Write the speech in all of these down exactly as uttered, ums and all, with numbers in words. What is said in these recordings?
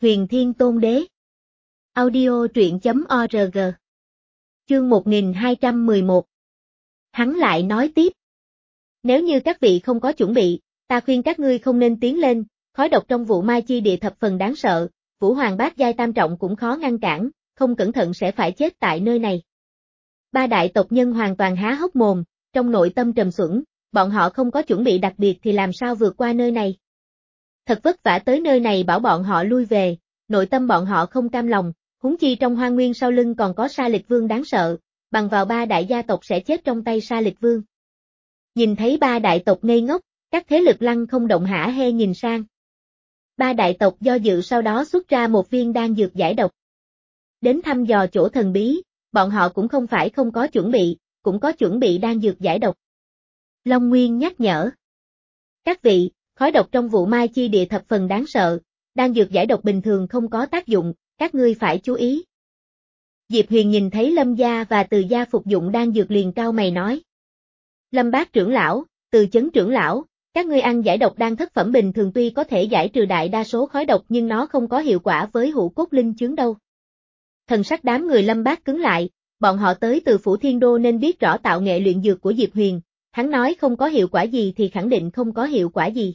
Huyền Thiên Tôn Đế. Audio truyện chấm org. Chương một nghìn hai trăm mười một. Hắn lại nói tiếp. Nếu như các vị không có chuẩn bị, ta khuyên các ngươi không nên tiến lên, khói độc trong vụ Mai Chi Địa thập phần đáng sợ, Vũ Hoàng bát giai tam trọng cũng khó ngăn cản, không cẩn thận sẽ phải chết tại nơi này. Ba đại tộc nhân hoàn toàn há hốc mồm, trong nội tâm trầm xuẩn, bọn họ không có chuẩn bị đặc biệt thì làm sao vượt qua nơi này. Thật vất vả tới nơi này bảo bọn họ lui về, nội tâm bọn họ không cam lòng, huống chi trong hoang nguyên sau lưng còn có Sa Lịch Vương đáng sợ, bằng vào ba đại gia tộc sẽ chết trong tay Sa Lịch Vương. Nhìn thấy ba đại tộc ngây ngốc, các thế lực lăng không động hả hê nhìn sang. Ba đại tộc do dự sau đó xuất ra một viên đan dược giải độc. Đến thăm dò chỗ thần bí, bọn họ cũng không phải không có chuẩn bị, cũng có chuẩn bị đan dược giải độc. Long Nguyên nhắc nhở. Các vị, khói độc trong vụ Mai Chi Địa thập phần đáng sợ, đan dược giải độc bình thường không có tác dụng, các ngươi phải chú ý. Diệp Huyền nhìn thấy Lâm gia và Từ gia phục dụng đan dược liền cau mày nói. Lâm Bác trưởng lão, Từ Chấn trưởng lão, các ngươi ăn giải độc đan thất phẩm bình thường tuy có thể giải trừ đại đa số khói độc nhưng nó không có hiệu quả với hữu cốt linh chướng đâu. Thần sắc đám người Lâm Bác cứng lại, bọn họ tới từ Phủ Thiên Đô nên biết rõ tạo nghệ luyện dược của Diệp Huyền, hắn nói không có hiệu quả gì thì khẳng định không có hiệu quả gì.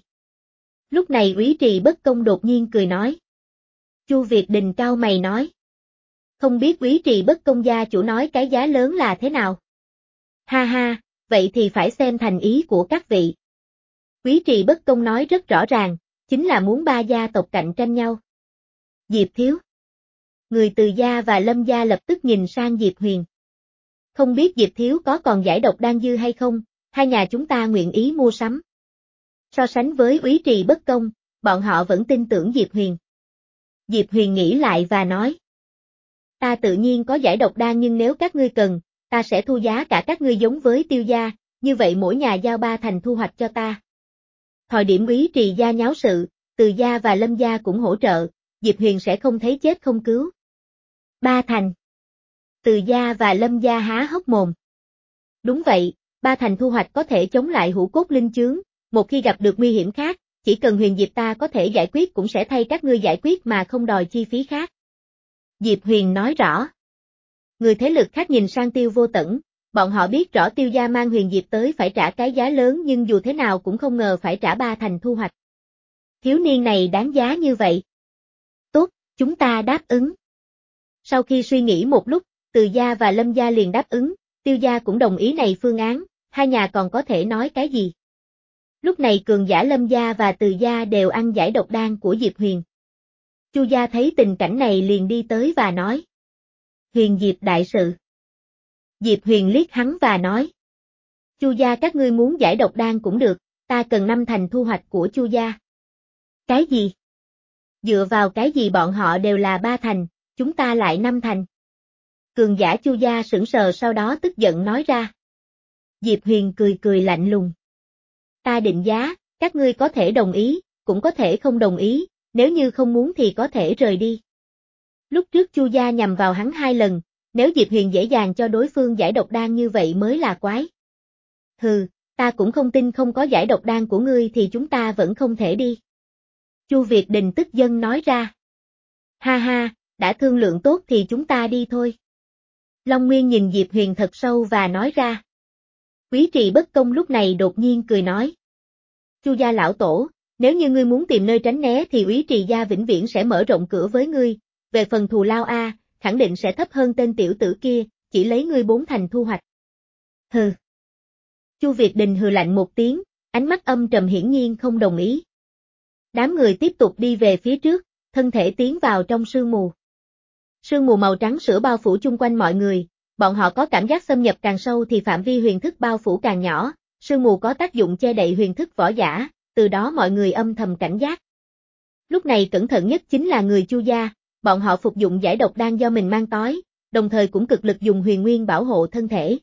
Lúc này Úy Trì Bất Công đột nhiên cười nói. Chu Việt Đình cau mày nói. Không biết Úy Trì Bất Công gia chủ nói cái giá lớn là thế nào? Ha ha, vậy thì phải xem thành ý của các vị. Úy Trì Bất Công nói rất rõ ràng, chính là muốn ba gia tộc cạnh tranh nhau. Diệp Thiếu. Người Từ gia và Lâm gia lập tức nhìn sang Diệp Huyền. Không biết Diệp Thiếu có còn giải độc đan dư hay không, hai nhà chúng ta nguyện ý mua sắm. So sánh với Úy Trì Bất Công, bọn họ vẫn tin tưởng Diệp Huyền. Diệp Huyền nghĩ lại và nói. Ta tự nhiên có giải độc đan nhưng nếu các ngươi cần, ta sẽ thu giá cả các ngươi giống với Tiêu gia, như vậy mỗi nhà giao ba thành thu hoạch cho ta. Thời điểm Úy Trì gia nháo sự, Từ gia và Lâm gia cũng hỗ trợ, Diệp Huyền sẽ không thấy chết không cứu. Ba thành. Từ gia và Lâm gia há hốc mồm. Đúng vậy, ba thành thu hoạch có thể chống lại hữu cốt linh chướng, một khi gặp được nguy hiểm khác, chỉ cần Huyền Diệp ta có thể giải quyết cũng sẽ thay các ngươi giải quyết mà không đòi chi phí khác. Diệp Huyền nói rõ. Người thế lực khác nhìn sang Tiêu Vô Tẩn, bọn họ biết rõ Tiêu gia mang Huyền Diệp tới phải trả cái giá lớn nhưng dù thế nào cũng không ngờ phải trả ba thành thu hoạch. Thiếu niên này đáng giá như vậy. Tốt, chúng ta đáp ứng. Sau khi suy nghĩ một lúc, Từ gia và Lâm gia liền đáp ứng, Tiêu gia cũng đồng ý này phương án, hai nhà còn có thể nói cái gì. Lúc này cường giả Lâm gia và Từ gia đều ăn giải độc đan của Diệp Huyền. Chu gia thấy tình cảnh này liền đi tới và nói. Huyền Diệp đại sự. Diệp Huyền liếc hắn và nói. Chu gia các ngươi muốn giải độc đan cũng được, ta cần năm thành thu hoạch của Chu gia. Cái gì? Dựa vào cái gì bọn họ đều là ba thành, chúng ta lại năm thành. Cường giả Chu gia sững sờ sau đó tức giận nói ra. Diệp Huyền cười cười lạnh lùng. Ta định giá, các ngươi có thể đồng ý, cũng có thể không đồng ý, nếu như không muốn thì có thể rời đi. Lúc trước Chu gia nhằm vào hắn hai lần, nếu Diệp Huyền dễ dàng cho đối phương giải độc đan như vậy mới là quái. Hừ, ta cũng không tin không có giải độc đan của ngươi thì chúng ta vẫn không thể đi. Chu Việt Đình tức giận nói ra. Ha ha, đã thương lượng tốt thì chúng ta đi thôi. Long Nguyên nhìn Diệp Huyền thật sâu và nói ra. Úy Trì Bất Công lúc này đột nhiên cười nói. Chu gia lão tổ, nếu như ngươi muốn tìm nơi tránh né thì Úy Trì gia vĩnh viễn sẽ mở rộng cửa với ngươi, về phần thù lao a, khẳng định sẽ thấp hơn tên tiểu tử kia, chỉ lấy ngươi bốn thành thu hoạch. Hừ. Chu Việt Đình hừ lạnh một tiếng, ánh mắt âm trầm hiển nhiên không đồng ý. Đám người tiếp tục đi về phía trước, thân thể tiến vào trong sương mù. Sương mù màu trắng sữa bao phủ chung quanh mọi người, bọn họ có cảm giác xâm nhập càng sâu thì phạm vi huyền thức bao phủ càng nhỏ, sương mù có tác dụng che đậy huyền thức võ giả, từ đó mọi người âm thầm cảnh giác. Lúc này cẩn thận nhất chính là người Chu gia, bọn họ phục dụng giải độc đan do mình mang tới, đồng thời cũng cực lực dùng huyền nguyên bảo hộ thân thể.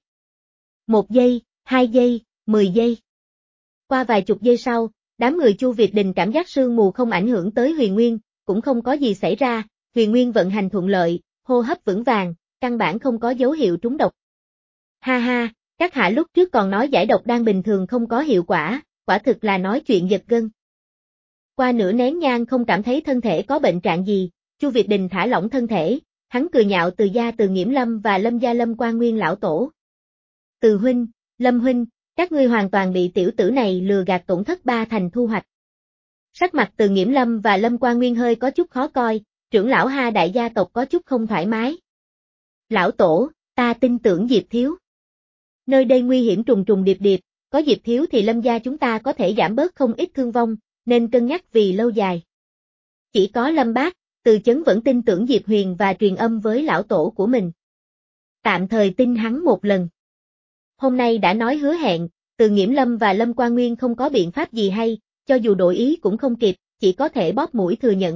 Một giây, hai giây, mười giây. Qua vài chục giây sau, đám người Chu Việt Đình cảm giác sương mù không ảnh hưởng tới huyền nguyên, cũng không có gì xảy ra, huyền nguyên vận hành thuận lợi, hô hấp vững vàng, căn bản không có dấu hiệu trúng độc. Ha ha, các hạ lúc trước còn nói giải độc đan bình thường không có hiệu quả, quả thực là nói chuyện giật gân. Qua nửa nén nhang không cảm thấy thân thể có bệnh trạng gì, Chu Việt Đình thả lỏng thân thể, hắn cười nhạo Từ gia Từ Nghiễm Lâm và Lâm gia Lâm Quan Nguyên lão tổ. Từ huynh, Lâm huynh, các ngươi hoàn toàn bị tiểu tử này lừa gạt, tổn thất ba thành thu hoạch. Sắc mặt Từ Nghiễm Lâm và Lâm Quan Nguyên hơi có chút khó coi, trưởng lão hai đại gia tộc có chút không thoải mái. Lão tổ, ta tin tưởng Diệp thiếu. Nơi đây nguy hiểm trùng trùng điệp điệp, có Diệp thiếu thì Lâm gia chúng ta có thể giảm bớt không ít thương vong, nên cân nhắc vì lâu dài. Chỉ có Lâm Bác, Từ Chấn vẫn tin tưởng Diệp Huyền và truyền âm với lão tổ của mình. Tạm thời tin hắn một lần. Hôm nay đã nói hứa hẹn, Từ Nghiễm Lâm và Lâm Quan Nguyên không có biện pháp gì hay, cho dù đổi ý cũng không kịp, chỉ có thể bóp mũi thừa nhận.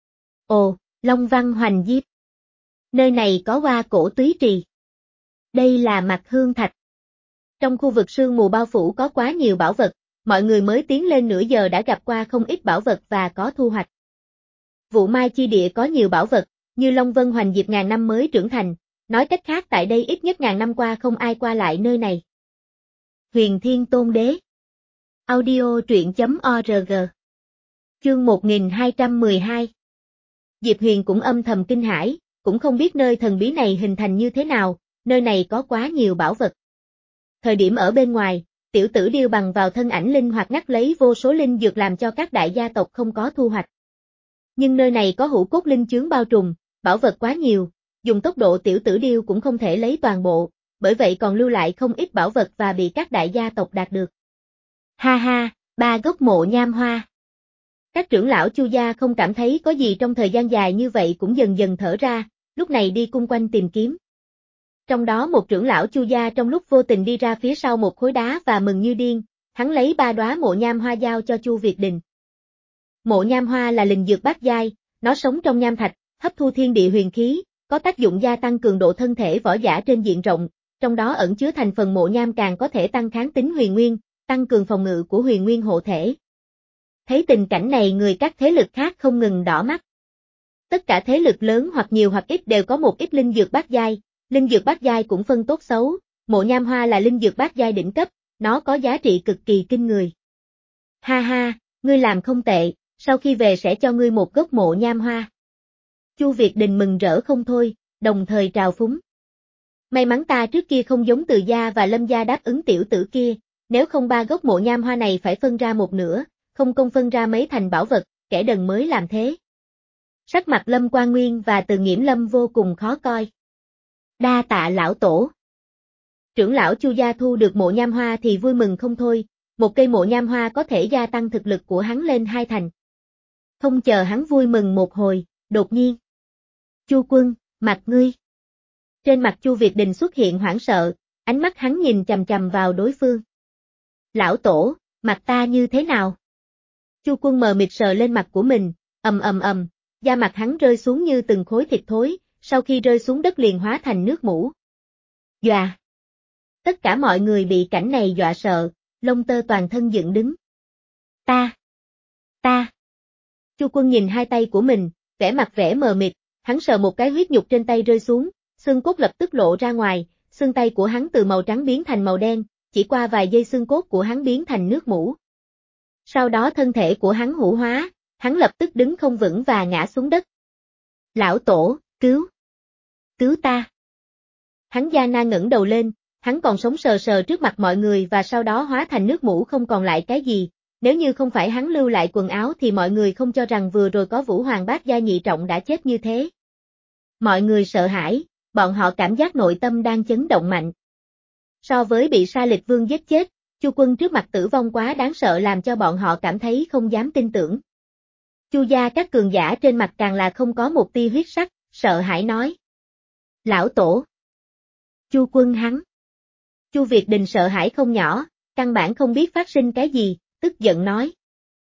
Ồ, Long Văn Hoành Diếp. Nơi này có Hoa Cổ Túy Trì. Đây là Mặt Hương Thạch. Trong khu vực sương mù bao phủ có quá nhiều bảo vật, mọi người mới tiến lên nửa giờ đã gặp qua không ít bảo vật và có thu hoạch. Vụ Mai Chi Địa có nhiều bảo vật, như Long Vân Hoành Diệp ngàn năm mới trưởng thành, nói cách khác tại đây ít nhất ngàn năm qua không ai qua lại nơi này. Huyền Thiên Tôn Đế. Audio truyện chấm org. Chương một nghìn hai trăm mười hai. Diệp Huyền cũng âm thầm kinh hãi, cũng không biết nơi thần bí này hình thành như thế nào, nơi này có quá nhiều bảo vật. Thời điểm ở bên ngoài, tiểu tử điêu bằng vào thân ảnh linh hoạt ngắt lấy vô số linh dược làm cho các đại gia tộc không có thu hoạch. Nhưng nơi này có hữu cốt linh chướng bao trùm, bảo vật quá nhiều, dùng tốc độ tiểu tử điêu cũng không thể lấy toàn bộ, bởi vậy còn lưu lại không ít bảo vật và bị các đại gia tộc đạt được. Ha ha, ba gốc mộ nham hoa. Các trưởng lão Chu gia không cảm thấy có gì trong thời gian dài như vậy cũng dần dần thở ra, lúc này đi cung quanh tìm kiếm. Trong đó một trưởng lão Chu gia trong lúc vô tình đi ra phía sau một khối đá và mừng như điên, hắn lấy ba đóa mộ nham hoa giao cho Chu Việt Đình. Mộ nham hoa là linh dược bát giai, nó sống trong nham thạch, hấp thu thiên địa huyền khí, có tác dụng gia tăng cường độ thân thể võ giả trên diện rộng, trong đó ẩn chứa thành phần mộ nham càng có thể tăng kháng tính huyền nguyên, tăng cường phòng ngự của huyền nguyên hộ thể. Thấy tình cảnh này người các thế lực khác không ngừng đỏ mắt. Tất cả thế lực lớn hoặc nhiều hoặc ít đều có một ít linh dược bát giai, linh dược bát giai cũng phân tốt xấu, mộ nham hoa là linh dược bát giai đỉnh cấp, nó có giá trị cực kỳ kinh người. Ha ha, ngươi làm không tệ, sau khi về sẽ cho ngươi một gốc mộ nham hoa. Chu Việt Đình mừng rỡ không thôi, đồng thời trào phúng. May mắn ta trước kia không giống Từ gia và Lâm gia đáp ứng tiểu tử kia, nếu không ba gốc mộ nham hoa này phải phân ra một nửa, không công phân ra mấy thành bảo vật, kẻ đần mới làm thế. Sắc mặt Lâm Quan Nguyên và Từ Nghiễm Lâm vô cùng khó coi. Đa tạ lão tổ. Trưởng lão Chu gia thu được mộ nham hoa thì vui mừng không thôi, một cây mộ nham hoa có thể gia tăng thực lực của hắn lên hai thành. Không chờ hắn vui mừng một hồi, đột nhiên. Chu Quân, mặt ngươi. Trên mặt Chu Việt Đình xuất hiện hoảng sợ, ánh mắt hắn nhìn chằm chằm vào đối phương. Lão tổ, mặt ta như thế nào? Chu Quân mờ mịt sờ lên mặt của mình, ầm ầm ầm, da mặt hắn rơi xuống như từng khối thịt thối, sau khi rơi xuống đất liền hóa thành nước mủ. Dọa! Tất cả mọi người bị cảnh này dọa sợ, lông tơ toàn thân dựng đứng. Ta! Ta! Chu Quân nhìn hai tay của mình, vẻ mặt vẻ mờ mịt, hắn sờ một cái huyết nhục trên tay rơi xuống, xương cốt lập tức lộ ra ngoài, xương tay của hắn từ màu trắng biến thành màu đen, chỉ qua vài giây xương cốt của hắn biến thành nước mủ. Sau đó thân thể của hắn hủ hóa, hắn lập tức đứng không vững và ngã xuống đất. Lão tổ, cứu! Cứu ta! Hắn gian nan ngẩng đầu lên, hắn còn sống sờ sờ trước mặt mọi người và sau đó hóa thành nước mủ không còn lại cái gì, nếu như không phải hắn lưu lại quần áo thì mọi người không cho rằng vừa rồi có Vũ Hoàng Bát gia nhị trọng đã chết như thế. Mọi người sợ hãi, bọn họ cảm giác nội tâm đang chấn động mạnh. So với bị Sa Lịch Vương giết chết, Chu Quân trước mặt tử vong quá đáng sợ làm cho bọn họ cảm thấy không dám tin tưởng. Chu gia các cường giả trên mặt càng là không có một tia huyết sắc, sợ hãi nói. Lão tổ! Chu Quân hắn! Chu Việt Đình sợ hãi không nhỏ, căn bản không biết phát sinh cái gì, tức giận nói.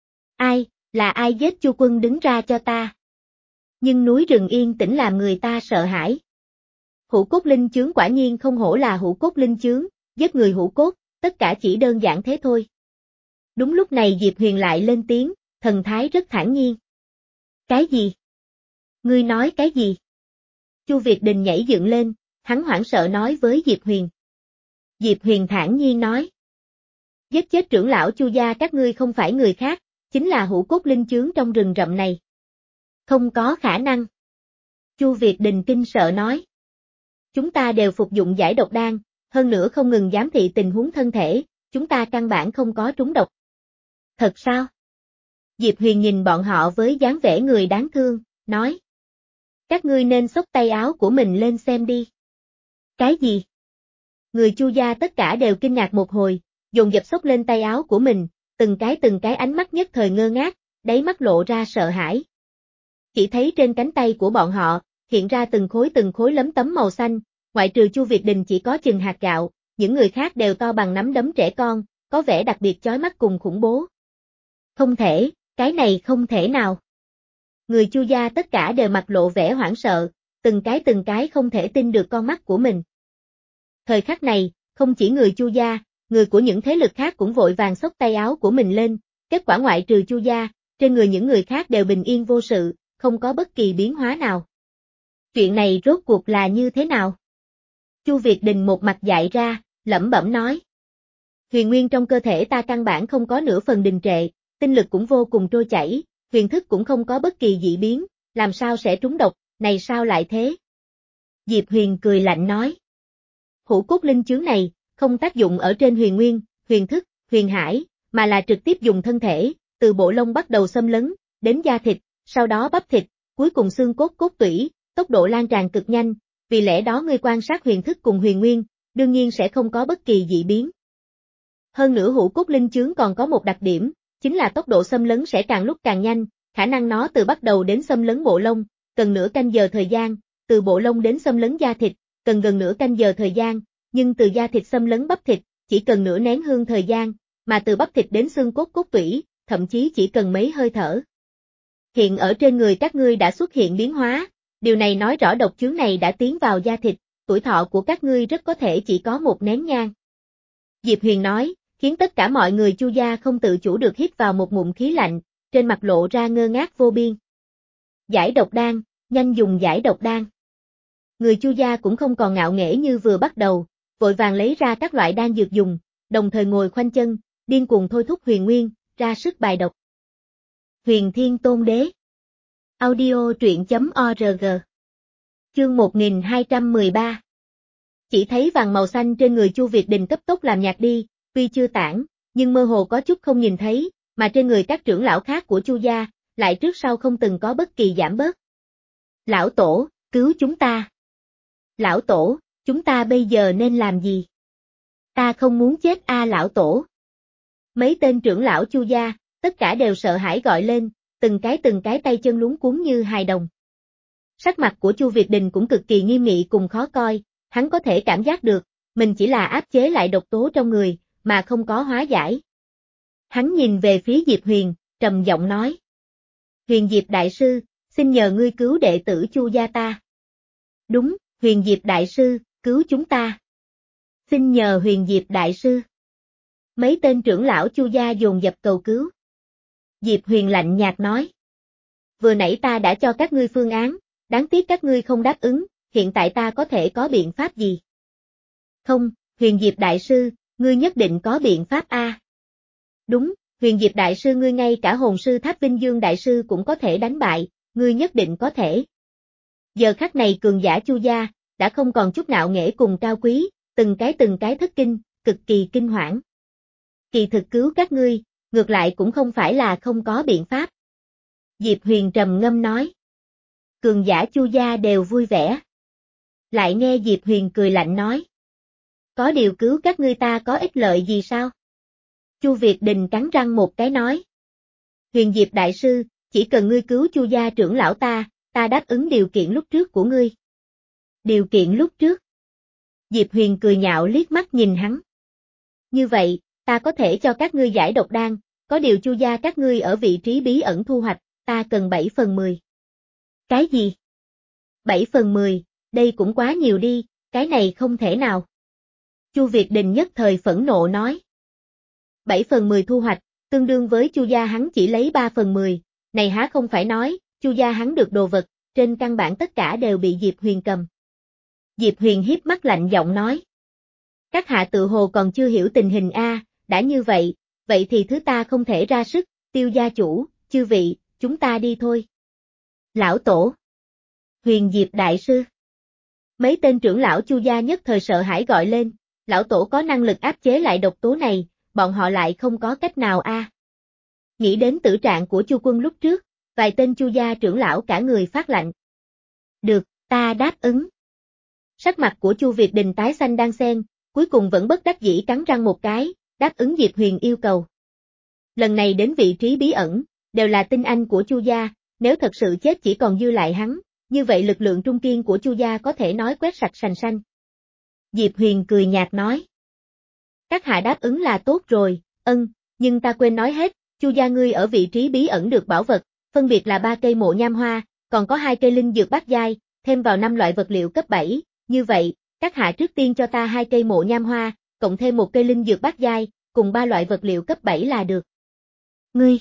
Ai, là ai giết Chu Quân đứng ra cho ta? Nhưng núi rừng yên tĩnh làm người ta sợ hãi. Hữu cốt linh chướng quả nhiên không hổ là hữu cốt linh chướng, giết người hữu cốt, tất cả chỉ đơn giản thế thôi. Đúng lúc này Diệp Huyền lại lên tiếng, thần thái rất thản nhiên. Cái gì? Ngươi nói cái gì? Chu Việt Đình nhảy dựng lên, hắn hoảng sợ nói với Diệp Huyền. Diệp Huyền thản nhiên nói. Giết chết trưởng lão Chu gia các ngươi không phải người khác, chính là hữu cốt linh chướng trong rừng rậm này. Không có khả năng. Chu Việt Đình kinh sợ nói. Chúng ta đều phục dụng giải độc đan, hơn nữa không ngừng giám thị tình huống thân thể, chúng ta căn bản không có trúng độc. Thật sao? Diệp Huyền nhìn bọn họ với dáng vẻ người đáng thương, nói. Các ngươi nên xốc tay áo của mình lên xem đi. Cái gì? Người Chu gia tất cả đều kinh ngạc một hồi, dồn dập xốc lên tay áo của mình, từng cái từng cái ánh mắt nhất thời ngơ ngác, đáy mắt lộ ra sợ hãi. Chỉ thấy trên cánh tay của bọn họ, hiện ra từng khối từng khối lấm tấm màu xanh, ngoại trừ Chu Việt Đình chỉ có chừng hạt gạo, những người khác đều to bằng nắm đấm trẻ con, có vẻ đặc biệt chói mắt cùng khủng bố. Không thể, cái này không thể nào. Người Chu gia tất cả đều mặt lộ vẻ hoảng sợ, từng cái từng cái không thể tin được con mắt của mình. Thời khắc này, không chỉ người Chu gia, người của những thế lực khác cũng vội vàng xốc tay áo của mình lên, kết quả ngoại trừ Chu gia, trên người những người khác đều bình yên vô sự, không có bất kỳ biến hóa nào. Chuyện này rốt cuộc là như thế nào? Chu Việt Đình một mặt dại ra, lẩm bẩm nói. Huyền nguyên trong cơ thể ta căn bản không có nửa phần đình trệ, tinh lực cũng vô cùng trôi chảy, huyền thức cũng không có bất kỳ dị biến, làm sao sẽ trúng độc, này sao lại thế? Diệp Huyền cười lạnh nói. Hữu cốt linh chướng này, không tác dụng ở trên huyền nguyên, huyền thức, huyền hải, mà là trực tiếp dùng thân thể, từ bộ lông bắt đầu xâm lấn, đến da thịt, sau đó bắp thịt, cuối cùng xương cốt cốt tủy, tốc độ lan tràn cực nhanh, vì lẽ đó ngươi quan sát huyền thức cùng huyền nguyên, đương nhiên sẽ không có bất kỳ dị biến. Hơn nữa hữu cốt linh chướng còn có một đặc điểm, chính là tốc độ xâm lấn sẽ càng lúc càng nhanh, khả năng nó từ bắt đầu đến xâm lấn bộ lông, cần nửa canh giờ thời gian, từ bộ lông đến xâm lấn da thịt, cần gần nửa canh giờ thời gian, nhưng từ da thịt xâm lấn bắp thịt, chỉ cần nửa nén hương thời gian, mà từ bắp thịt đến xương cốt cốt tủy, thậm chí chỉ cần mấy hơi thở. Hiện ở trên người các ngươi đã xuất hiện biến hóa, điều này nói rõ độc chướng này đã tiến vào da thịt, tuổi thọ của các ngươi rất có thể chỉ có một nén nhang. Diệp Huyền nói, khiến tất cả mọi người Chu gia không tự chủ được hít vào một ngụm khí lạnh, trên mặt lộ ra ngơ ngác vô biên. Giải độc đan, nhanh dùng giải độc đan. Người Chu gia cũng không còn ngạo nghễ như vừa bắt đầu, vội vàng lấy ra các loại đan dược dùng, đồng thời ngồi khoanh chân, điên cuồng thôi thúc huyền nguyên, ra sức bài độc. Huyền Thiên Tôn Đế. Audio truyện chấm org. Chương một nghìn hai trăm mười ba. Chỉ thấy vàng màu xanh trên người Chu Việt Đình cấp tốc làm nhạt đi, tuy chưa tản, nhưng mơ hồ có chút không nhìn thấy, mà trên người các trưởng lão khác của Chu gia, lại trước sau không từng có bất kỳ giảm bớt. Lão Tổ, cứu chúng ta. Lão Tổ, chúng ta bây giờ nên làm gì? Ta không muốn chết a Lão Tổ. Mấy tên trưởng lão Chu gia, tất cả đều sợ hãi gọi lên, từng cái từng cái tay chân luống cuống như hài đồng. Sắc mặt của Chu Việt Đình cũng cực kỳ nghiêm nghị cùng khó coi, hắn có thể cảm giác được, mình chỉ là áp chế lại độc tố trong người, mà không có hóa giải. Hắn nhìn về phía Diệp Huyền, trầm giọng nói. Huyền Diệp Đại Sư, xin nhờ ngươi cứu đệ tử Chu gia ta. Đúng, Huyền Diệp Đại Sư, cứu chúng ta. Xin nhờ Huyền Diệp Đại Sư. Mấy tên trưởng lão Chu gia dồn dập cầu cứu. Diệp Huyền lạnh nhạt nói. Vừa nãy ta đã cho các ngươi phương án, đáng tiếc các ngươi không đáp ứng, hiện tại ta có thể có biện pháp gì? Không, Huyền Diệp Đại Sư, ngươi nhất định có biện pháp a. Đúng, Huyền Diệp Đại Sư ngươi ngay cả hồn sư Tháp Vinh Dương Đại Sư cũng có thể đánh bại, ngươi nhất định có thể. Giờ khắc này cường giả Chu gia, đã không còn chút ngạo nghễ cùng cao quý, từng cái từng cái thất kinh, cực kỳ kinh hoảng. Kỳ thực cứu các ngươi, ngược lại cũng không phải là không có biện pháp. Diệp Huyền trầm ngâm nói. Cường giả Chu gia đều vui vẻ. Lại nghe Diệp Huyền cười lạnh nói. Có điều cứu các ngươi ta có ích lợi gì sao? Chu Việt Đình cắn răng một cái nói. Huyền Diệp Đại Sư, chỉ cần ngươi cứu Chu gia trưởng lão ta, ta đáp ứng điều kiện lúc trước của ngươi. Điều kiện lúc trước? Diệp Huyền cười nhạo liếc mắt nhìn hắn. Như vậy, ta có thể cho các ngươi giải độc đan, có điều Chu gia các ngươi ở vị trí bí ẩn thu hoạch, ta cần bảy phần mười. Cái gì? bảy phần mười, đây cũng quá nhiều đi, cái này không thể nào. Chu Việt Đình nhất thời phẫn nộ nói. bảy phần mười thu hoạch, tương đương với Chu gia hắn chỉ lấy ba phần mười, này há không phải nói, Chu gia hắn được đồ vật, trên căn bản tất cả đều bị Diệp Huyền cầm. Diệp Huyền hiếp mắt lạnh giọng nói. Các hạ tự hồ còn chưa hiểu tình hình a, đã như vậy, vậy thì thứ ta không thể ra sức, Tiêu gia chủ, chư vị, chúng ta đi thôi. Lão tổ. Huyền Diệp đại sư. Mấy tên trưởng lão Chu gia nhất thời sợ hãi gọi lên, lão tổ có năng lực áp chế lại độc tố này, bọn họ lại không có cách nào a. À. Nghĩ đến tử trạng của Chu Quân lúc trước, vài tên Chu gia trưởng lão cả người phát lạnh. Được, ta đáp ứng. Sắc mặt của Chu Việt Đình tái xanh đan xen, cuối cùng vẫn bất đắc dĩ cắn răng một cái, đáp ứng Diệp Huyền yêu cầu. Lần này đến vị trí bí ẩn, đều là tinh anh của Chu gia, nếu thật sự chết chỉ còn dư lại hắn, như vậy lực lượng trung kiên của Chu gia có thể nói quét sạch sành xanh. Diệp Huyền cười nhạt nói. Các hạ đáp ứng là tốt rồi, ân, nhưng ta quên nói hết, Chu gia ngươi ở vị trí bí ẩn được bảo vật, phân biệt là ba cây mộ nham hoa, còn có hai cây linh dược bát giai, thêm vào năm loại vật liệu cấp bảy, như vậy, các hạ trước tiên cho ta hai cây mộ nham hoa, cộng thêm một cây linh dược bát giai, cùng ba loại vật liệu cấp bảy là được. Ngươi.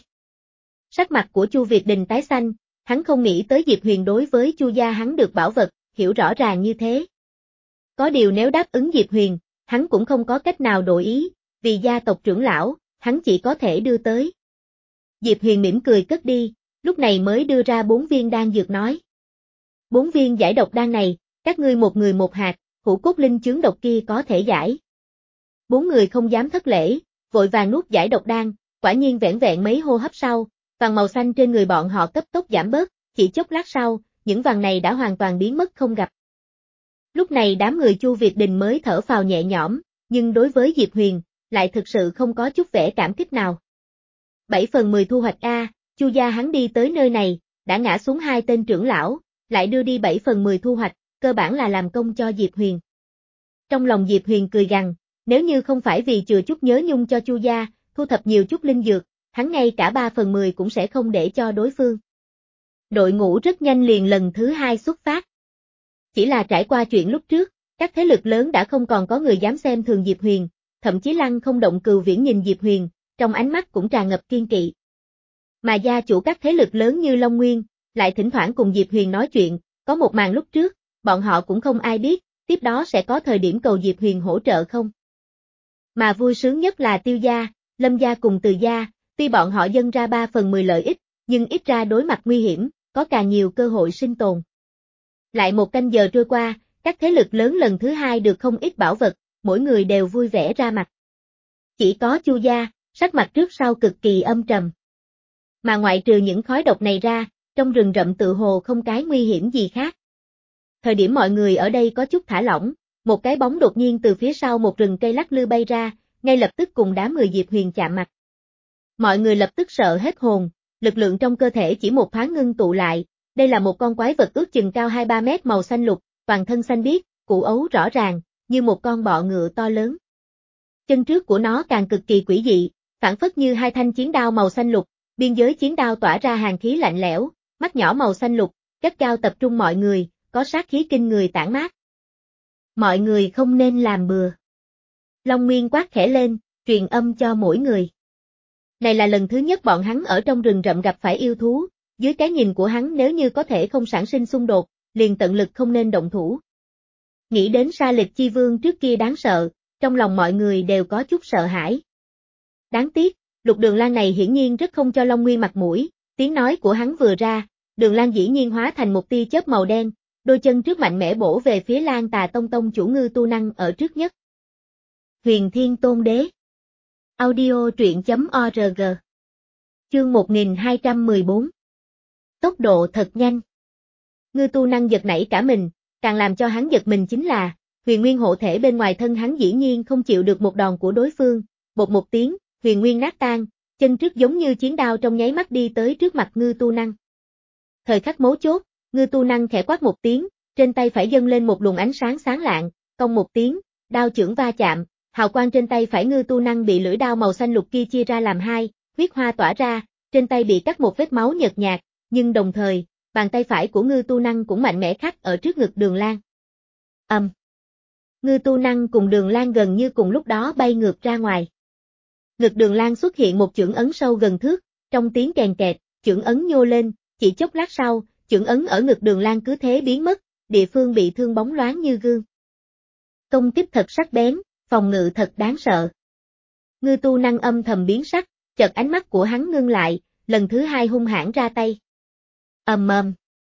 Sắc mặt của Chu Việt Đình tái xanh, hắn không nghĩ tới Diệp Huyền đối với Chu gia hắn được bảo vật, hiểu rõ ràng như thế. Có điều nếu đáp ứng Diệp Huyền, hắn cũng không có cách nào đổi ý, vì gia tộc trưởng lão, hắn chỉ có thể đưa tới. Diệp Huyền mỉm cười cất đi, lúc này mới đưa ra bốn viên đan dược nói. Bốn viên giải độc đan này, các ngươi một người một hạt, hữu cốt linh chướng độc kia có thể giải. Bốn người không dám thất lễ, vội vàng nuốt giải độc đan, quả nhiên vẻn vẹn mấy hô hấp sau, vàng màu xanh trên người bọn họ cấp tốc giảm bớt, chỉ chốc lát sau, những vàng này đã hoàn toàn biến mất không gặp. Lúc này đám người Chu Việt Đình mới thở phào nhẹ nhõm, nhưng đối với Diệp Huyền, lại thực sự không có chút vẻ cảm kích nào. bảy phần mười thu hoạch A, Chu gia hắn đi tới nơi này, đã ngã xuống hai tên trưởng lão, lại đưa đi bảy phần mười thu hoạch, cơ bản là làm công cho Diệp Huyền. Trong lòng Diệp Huyền cười gằn, nếu như không phải vì chừa chút nhớ nhung cho Chu gia, thu thập nhiều chút linh dược, hắn ngay cả ba phần mười cũng sẽ không để cho đối phương. Đội ngũ rất nhanh liền lần thứ hai xuất phát. Chỉ là trải qua chuyện lúc trước, các thế lực lớn đã không còn có người dám xem thường Diệp Huyền, thậm chí Lăng Không Động Cừu viễn nhìn Diệp Huyền, trong ánh mắt cũng tràn ngập kiên kỵ. Mà gia chủ các thế lực lớn như Long Nguyên, lại thỉnh thoảng cùng Diệp Huyền nói chuyện, có một màn lúc trước, bọn họ cũng không ai biết, tiếp đó sẽ có thời điểm cầu Diệp Huyền hỗ trợ không. Mà vui sướng nhất là Tiêu gia, Lâm gia cùng Từ gia, tuy bọn họ dâng ra ba phần mười lợi ích, nhưng ít ra đối mặt nguy hiểm, có càng nhiều cơ hội sinh tồn. Lại một canh giờ trôi qua, các thế lực lớn lần thứ hai được không ít bảo vật, mỗi người đều vui vẻ ra mặt. Chỉ có Chu gia, sắc mặt trước sau cực kỳ âm trầm. Mà ngoại trừ những khói độc này ra, trong rừng rậm tự hồ không cái nguy hiểm gì khác. Thời điểm mọi người ở đây có chút thả lỏng, một cái bóng đột nhiên từ phía sau một rừng cây lắc lư bay ra, ngay lập tức cùng đám người Diệp Huyền chạm mặt. Mọi người lập tức sợ hết hồn, lực lượng trong cơ thể chỉ một thoáng ngưng tụ lại, đây là một con quái vật ước chừng cao hai ba mét màu xanh lục, toàn thân xanh biếc, củ ấu rõ ràng, như một con bọ ngựa to lớn. Chân trước của nó càng cực kỳ quỷ dị, phản phất như hai thanh chiến đao màu xanh lục, biên giới chiến đao tỏa ra hàn khí lạnh lẽo, mắt nhỏ màu xanh lục, gắt gao tập trung mọi người, có sát khí kinh người tản mát. Mọi người không nên làm bừa. Long Nguyên quát khẽ lên, truyền âm cho mỗi người. Này là lần thứ nhất bọn hắn ở trong rừng rậm gặp phải yêu thú, dưới cái nhìn của hắn nếu như có thể không sản sinh xung đột, liền tận lực không nên động thủ. Nghĩ đến Sa Lịch Chi Vương trước kia đáng sợ, trong lòng mọi người đều có chút sợ hãi. Đáng tiếc, Lục Đường Lan này hiển nhiên rất không cho Long Nguyên mặt mũi, tiếng nói của hắn vừa ra, Đường Lan dĩ nhiên hóa thành một tia chớp màu đen, đôi chân trước mạnh mẽ bổ về phía Lan Tà Tông Tông chủ Ngư Tu Năng ở trước nhất. Huyền Thiên Tôn Đế. Audio truyện chấm org. Chương một nghìn hai trăm mười bốn. Tốc độ thật nhanh. Ngư Tu Năng giật nảy cả mình, càng làm cho hắn giật mình chính là, huyền nguyên hộ thể bên ngoài thân hắn dĩ nhiên không chịu được một đòn của đối phương, bột một tiếng, huyền nguyên nát tan, chân trước giống như chiến đao trong nháy mắt đi tới trước mặt Ngư Tu Năng. Thời khắc mấu chốt, Ngư Tu Năng khẽ quát một tiếng, trên tay phải dâng lên một luồng ánh sáng sáng lạng, cong một tiếng, đao chưởng va chạm, hào quang trên tay phải Ngư Tu Năng bị lưỡi đao màu xanh lục kia chia ra làm hai, huyết hoa tỏa ra, trên tay bị cắt một vết máu nhợt nhạt, nhưng đồng thời, bàn tay phải của Ngư Tu Năng cũng mạnh mẽ khắc ở trước ngực Đường Lan. Ầm. Um. Ngư Tu Năng cùng Đường Lan gần như cùng lúc đó bay ngược ra ngoài. Ngực Đường Lan xuất hiện một chưởng ấn sâu gần thước, trong tiếng kèn kẹt, chưởng ấn nhô lên, chỉ chốc lát sau, chưởng ấn ở ngực Đường Lan cứ thế biến mất, địa phương bị thương bóng loáng như gương. Công kích thật sắc bén, phòng ngự thật đáng sợ. Ngư Tu Năng âm thầm biến sắc, chợt ánh mắt của hắn ngưng lại, lần thứ hai hung hãn ra tay. Ầm ầm.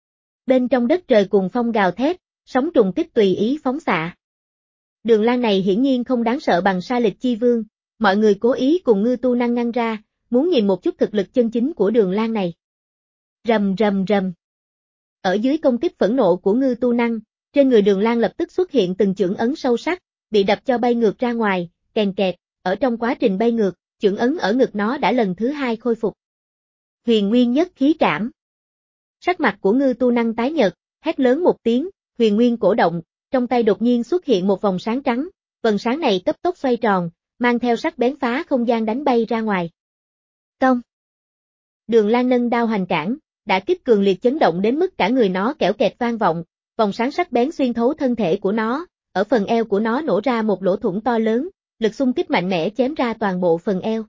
Bên trong đất trời cuồng phong gào thét, sóng trùng kích tùy ý phóng xạ. Đường Lan này hiển nhiên không đáng sợ bằng Sa Lịch Chi Vương, mọi người cố ý cùng Ngư Tu Năng ngăn ra, muốn nhìn một chút thực lực chân chính của Đường Lan này. Rầm rầm rầm. Ở dưới công kích phẫn nộ của Ngư Tu Năng, trên người Đường Lan lập tức xuất hiện từng chưởng ấn sâu sắc, bị đập cho bay ngược ra ngoài, kèn kẹt, ở trong quá trình bay ngược, chưởng ấn ở ngực nó đã lần thứ hai khôi phục. Huyền Nguyên nhất khí trảm. Sắc mặt của Ngư Tu Năng tái nhợt, hét lớn một tiếng, huyền nguyên cổ động, trong tay đột nhiên xuất hiện một vòng sáng trắng, vầng sáng này cấp tốc xoay tròn, mang theo sắc bén phá không gian đánh bay ra ngoài. Công. Đường Lan nâng đao hành cản, đã kích cường liệt chấn động đến mức cả người nó kẽo kẹt vang vọng, vòng sáng sắc bén xuyên thấu thân thể của nó, ở phần eo của nó nổ ra một lỗ thủng to lớn, lực xung kích mạnh mẽ chém ra toàn bộ phần eo.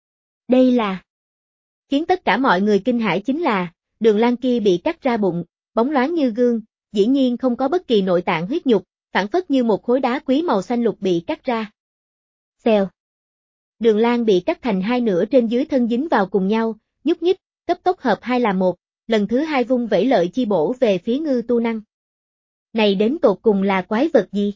Đây là... Khiến tất cả mọi người kinh hãi chính là, Đường Lan kia bị cắt ra bụng, bóng loáng như gương, dĩ nhiên không có bất kỳ nội tạng huyết nhục, phản phất như một khối đá quý màu xanh lục bị cắt ra. Xèo. Đường Lan bị cắt thành hai nửa trên dưới thân dính vào cùng nhau, nhúc nhích, cấp tốc hợp hai là một, lần thứ hai vung vẩy lợi chi bổ về phía Ngư Tu Năng. Này đến tột cùng là quái vật gì?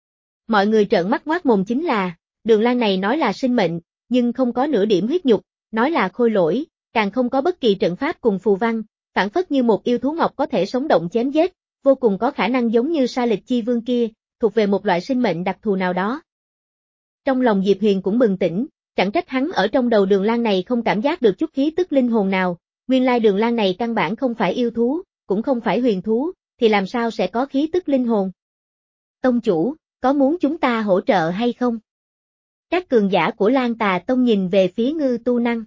Mọi người trợn mắt ngoác mồm chính là, Đường Lan này nói là sinh mệnh, nhưng không có nửa điểm huyết nhục, nói là khôi lỗi, càng không có bất kỳ trận pháp cùng phù văn, phản phất như một yêu thú ngọc có thể sống động chém giết, vô cùng có khả năng giống như Sa Lịch Chi Vương kia, thuộc về một loại sinh mệnh đặc thù nào đó. Trong lòng Diệp Huyền cũng bừng tỉnh, chẳng trách hắn ở trong đầu Đường Lan này không cảm giác được chút khí tức linh hồn nào, nguyên lai Đường Lan này căn bản không phải yêu thú, cũng không phải huyền thú, thì làm sao sẽ có khí tức linh hồn? Tông chủ, có muốn chúng ta hỗ trợ hay không? Các cường giả của Lan Tà Tông nhìn về phía Ngư Tu Năng.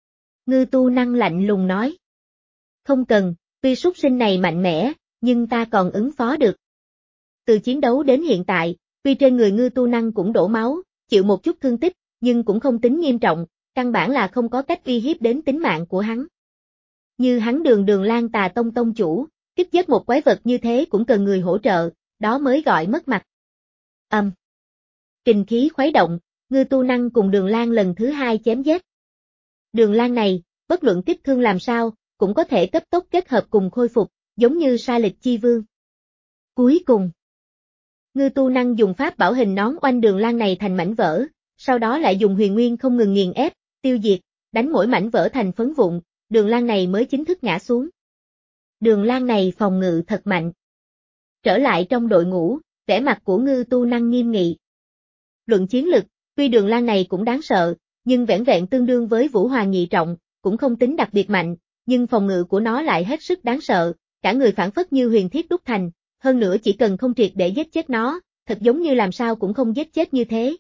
Ngư Tu Năng lạnh lùng nói. Không cần, tuy súc sinh này mạnh mẽ, nhưng ta còn ứng phó được. Từ chiến đấu đến hiện tại, tuy trên người Ngư Tu Năng cũng đổ máu, chịu một chút thương tích, nhưng cũng không tính nghiêm trọng, căn bản là không có cách uy hiếp đến tính mạng của hắn. Như hắn Đường Đường Lan Tà Tông tông chủ, kích giết một quái vật như thế cũng cần người hỗ trợ, đó mới gọi mất mặt. Âm. Um. Kình khí khuấy động, Ngư Tu Năng cùng Đường Lan lần thứ hai chém giết. Đường Lan này, bất luận kích thương làm sao, cũng có thể cấp tốc kết hợp cùng khôi phục, giống như Sa Lịch Chi Vương. Cuối cùng, Ngư Tu Năng dùng pháp bảo hình nón oanh Đường Lan này thành mảnh vỡ, sau đó lại dùng huyền nguyên không ngừng nghiền ép, tiêu diệt, đánh mỗi mảnh vỡ thành phấn vụn, Đường Lan này mới chính thức ngã xuống. Đường Lan này phòng ngự thật mạnh. Trở lại trong đội ngũ, vẻ mặt của Ngư Tu Năng nghiêm nghị. Luận chiến lực, tuy Đường Lan này cũng đáng sợ, nhưng vẻn vẹn tương đương với Vũ Hoàng nhị trọng, cũng không tính đặc biệt mạnh, nhưng phòng ngự của nó lại hết sức đáng sợ, cả người phản phất như huyền thiết đúc thành, hơn nữa chỉ cần không triệt để giết chết nó, thật giống như làm sao cũng không giết chết như thế.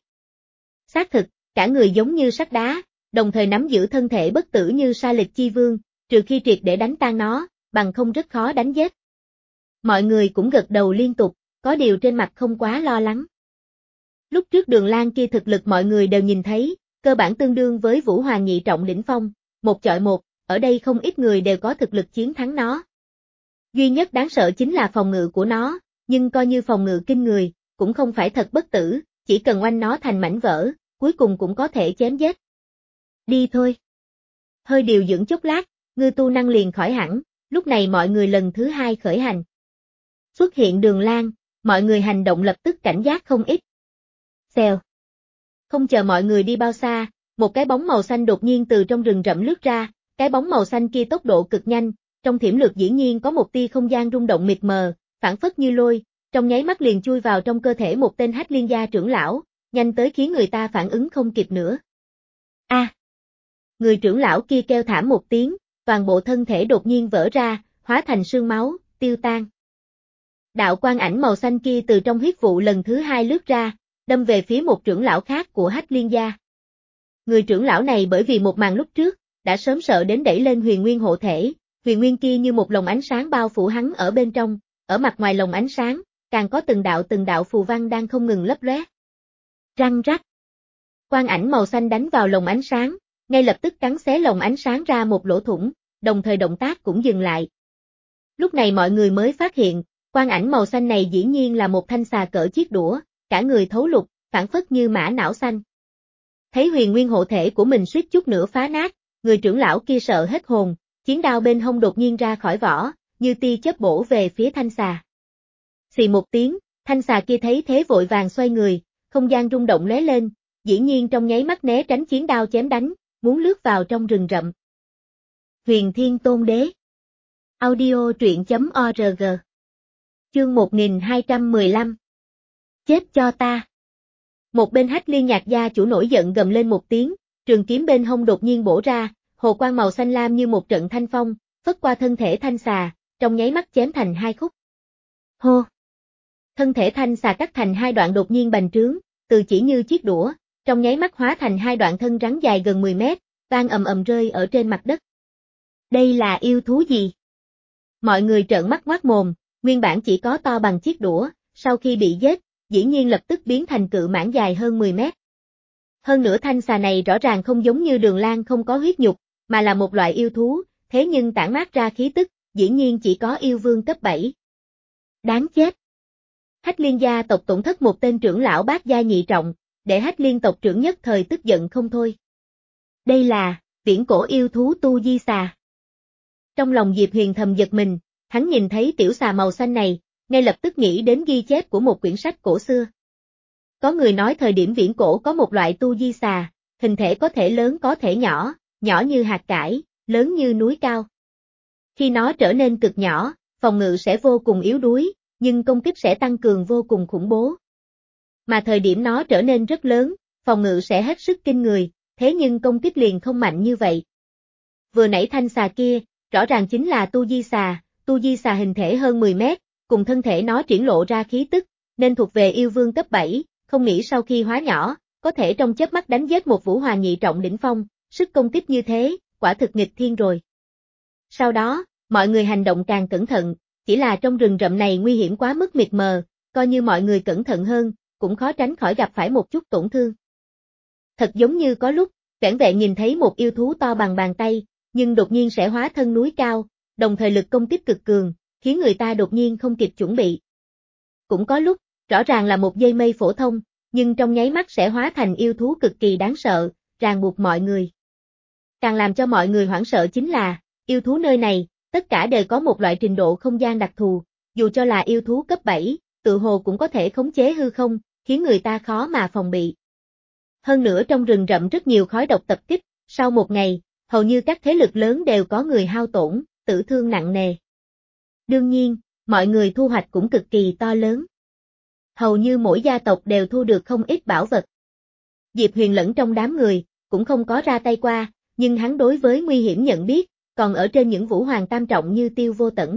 Xác thực, cả người giống như sắt đá, đồng thời nắm giữ thân thể bất tử như Sa Lịch Chi Vương, trừ khi triệt để đánh tan nó, bằng không rất khó đánh giết. Mọi người cũng gật đầu liên tục, có điều trên mặt không quá lo lắng. Lúc trước Đường Lan kia thực lực mọi người đều nhìn thấy, cơ bản tương đương với Vũ Hoàng nhị trọng đỉnh phong, một chọi một, ở đây không ít người đều có thực lực chiến thắng nó. Duy nhất đáng sợ chính là phòng ngự của nó, nhưng coi như phòng ngự kinh người, cũng không phải thật bất tử, chỉ cần oanh nó thành mảnh vỡ, cuối cùng cũng có thể chém giết. Đi thôi. Hơi điều dưỡng chốc lát, Ngư Tu Năng liền khỏi hẳn, lúc này mọi người lần thứ hai khởi hành. Xuất hiện Đường Lan, mọi người hành động lập tức cảnh giác không ít. Xèo. Không chờ mọi người đi bao xa, một cái bóng màu xanh đột nhiên từ trong rừng rậm lướt ra, cái bóng màu xanh kia tốc độ cực nhanh, trong thiểm lược dĩ nhiên có một tia không gian rung động mịt mờ, phản phất như lôi, trong nháy mắt liền chui vào trong cơ thể một tên Hách Liên gia trưởng lão, nhanh tới khiến người ta phản ứng không kịp nữa. A! À, người trưởng lão kia kêu thảm một tiếng, toàn bộ thân thể đột nhiên vỡ ra, hóa thành sương máu, tiêu tan. Đạo quang ảnh màu xanh kia từ trong huyết vụ lần thứ hai lướt ra, đâm về phía một trưởng lão khác của Hách Liên gia. Người trưởng lão này bởi vì một màn lúc trước, đã sớm sợ đến đẩy lên huyền nguyên hộ thể, huyền nguyên kia như một lồng ánh sáng bao phủ hắn ở bên trong, ở mặt ngoài lồng ánh sáng, càng có từng đạo từng đạo phù văn đang không ngừng lấp lóe. Răng rắc. Quang ảnh màu xanh đánh vào lồng ánh sáng, ngay lập tức cắn xé lồng ánh sáng ra một lỗ thủng, đồng thời động tác cũng dừng lại. Lúc này mọi người mới phát hiện, quang ảnh màu xanh này dĩ nhiên là một thanh xà cỡ chiếc đũa, cả người thấu lục, phản phất như mã não xanh. Thấy huyền nguyên hộ thể của mình suýt chút nữa phá nát, người trưởng lão kia sợ hết hồn, chiến đao bên hông đột nhiên ra khỏi vỏ, như tia chớp bổ về phía thanh xà. Xì một tiếng, thanh xà kia thấy thế vội vàng xoay người, không gian rung động lóe lên, dĩ nhiên trong nháy mắt né tránh chiến đao chém đánh, muốn lướt vào trong rừng rậm. Huyền Thiên Tôn Đế. Audio truyện chấm org. Chương một nghìn hai trăm mười lăm. Chết cho ta. Một bên Hách Liên Nhạc gia chủ nổi giận gầm lên một tiếng, trường kiếm bên hông đột nhiên bổ ra, hồ quang màu xanh lam như một trận thanh phong, phất qua thân thể thanh xà, trong nháy mắt chém thành hai khúc. Hô! Thân thể thanh xà cắt thành hai đoạn đột nhiên bành trướng, từ chỉ như chiếc đũa, trong nháy mắt hóa thành hai đoạn thân rắn dài gần mười mét, vang ầm ầm rơi ở trên mặt đất. Đây là yêu thú gì? Mọi người trợn mắt ngoác mồm, nguyên bản chỉ có to bằng chiếc đũa, sau khi bị giết, dĩ nhiên lập tức biến thành cự mãng dài hơn mười mét. Hơn nữa thanh xà này rõ ràng không giống như Đường Lan không có huyết nhục, mà là một loại yêu thú, thế nhưng tản mát ra khí tức, dĩ nhiên chỉ có yêu vương cấp bảy. Đáng chết! Hách Liên gia tộc tổn thất một tên trưởng lão bát gia nhị trọng, để Hách Liên tộc trưởng nhất thời tức giận không thôi. Đây là viễn cổ yêu thú Tu Di Xà. Trong lòng Diệp Huyền thầm giật mình, hắn nhìn thấy tiểu xà màu xanh này, ngay lập tức nghĩ đến ghi chép của một quyển sách cổ xưa. Có người nói thời điểm viễn cổ có một loại Tu Di Xà, hình thể có thể lớn có thể nhỏ, nhỏ như hạt cải, lớn như núi cao. Khi nó trở nên cực nhỏ, phòng ngự sẽ vô cùng yếu đuối, nhưng công kích sẽ tăng cường vô cùng khủng bố. Mà thời điểm nó trở nên rất lớn, phòng ngự sẽ hết sức kinh người, thế nhưng công kích liền không mạnh như vậy. Vừa nãy thanh xà kia, rõ ràng chính là Tu Di Xà, Tu Di Xà hình thể hơn mười mét, cùng thân thể nó triển lộ ra khí tức, nên thuộc về yêu vương cấp bảy, không nghĩ sau khi hóa nhỏ, có thể trong chớp mắt đánh giết một vũ hoàng nhị trọng đỉnh phong, sức công kích như thế, quả thực nghịch thiên rồi. Sau đó, mọi người hành động càng cẩn thận, chỉ là trong rừng rậm này nguy hiểm quá mức mịt mờ, coi như mọi người cẩn thận hơn, cũng khó tránh khỏi gặp phải một chút tổn thương. Thật giống như có lúc, Vẻn Vẹn nhìn thấy một yêu thú to bằng bàn tay, nhưng đột nhiên sẽ hóa thân núi cao, đồng thời lực công kích cực cường, khiến người ta đột nhiên không kịp chuẩn bị. Cũng có lúc, rõ ràng là một dây mây phổ thông, nhưng trong nháy mắt sẽ hóa thành yêu thú cực kỳ đáng sợ, ràng buộc mọi người. Càng làm cho mọi người hoảng sợ chính là, yêu thú nơi này, tất cả đều có một loại trình độ không gian đặc thù, dù cho là yêu thú cấp bảy, tự hồ cũng có thể khống chế hư không, khiến người ta khó mà phòng bị. Hơn nữa trong rừng rậm rất nhiều khói độc tập kích, sau một ngày, hầu như các thế lực lớn đều có người hao tổn, tử thương nặng nề. Đương nhiên, mọi người thu hoạch cũng cực kỳ to lớn. Hầu như mỗi gia tộc đều thu được không ít bảo vật. Diệp Huyền lẫn trong đám người, cũng không có ra tay qua, nhưng hắn đối với nguy hiểm nhận biết, còn ở trên những vũ hoàng tam trọng như Tiêu Vô Tẩn.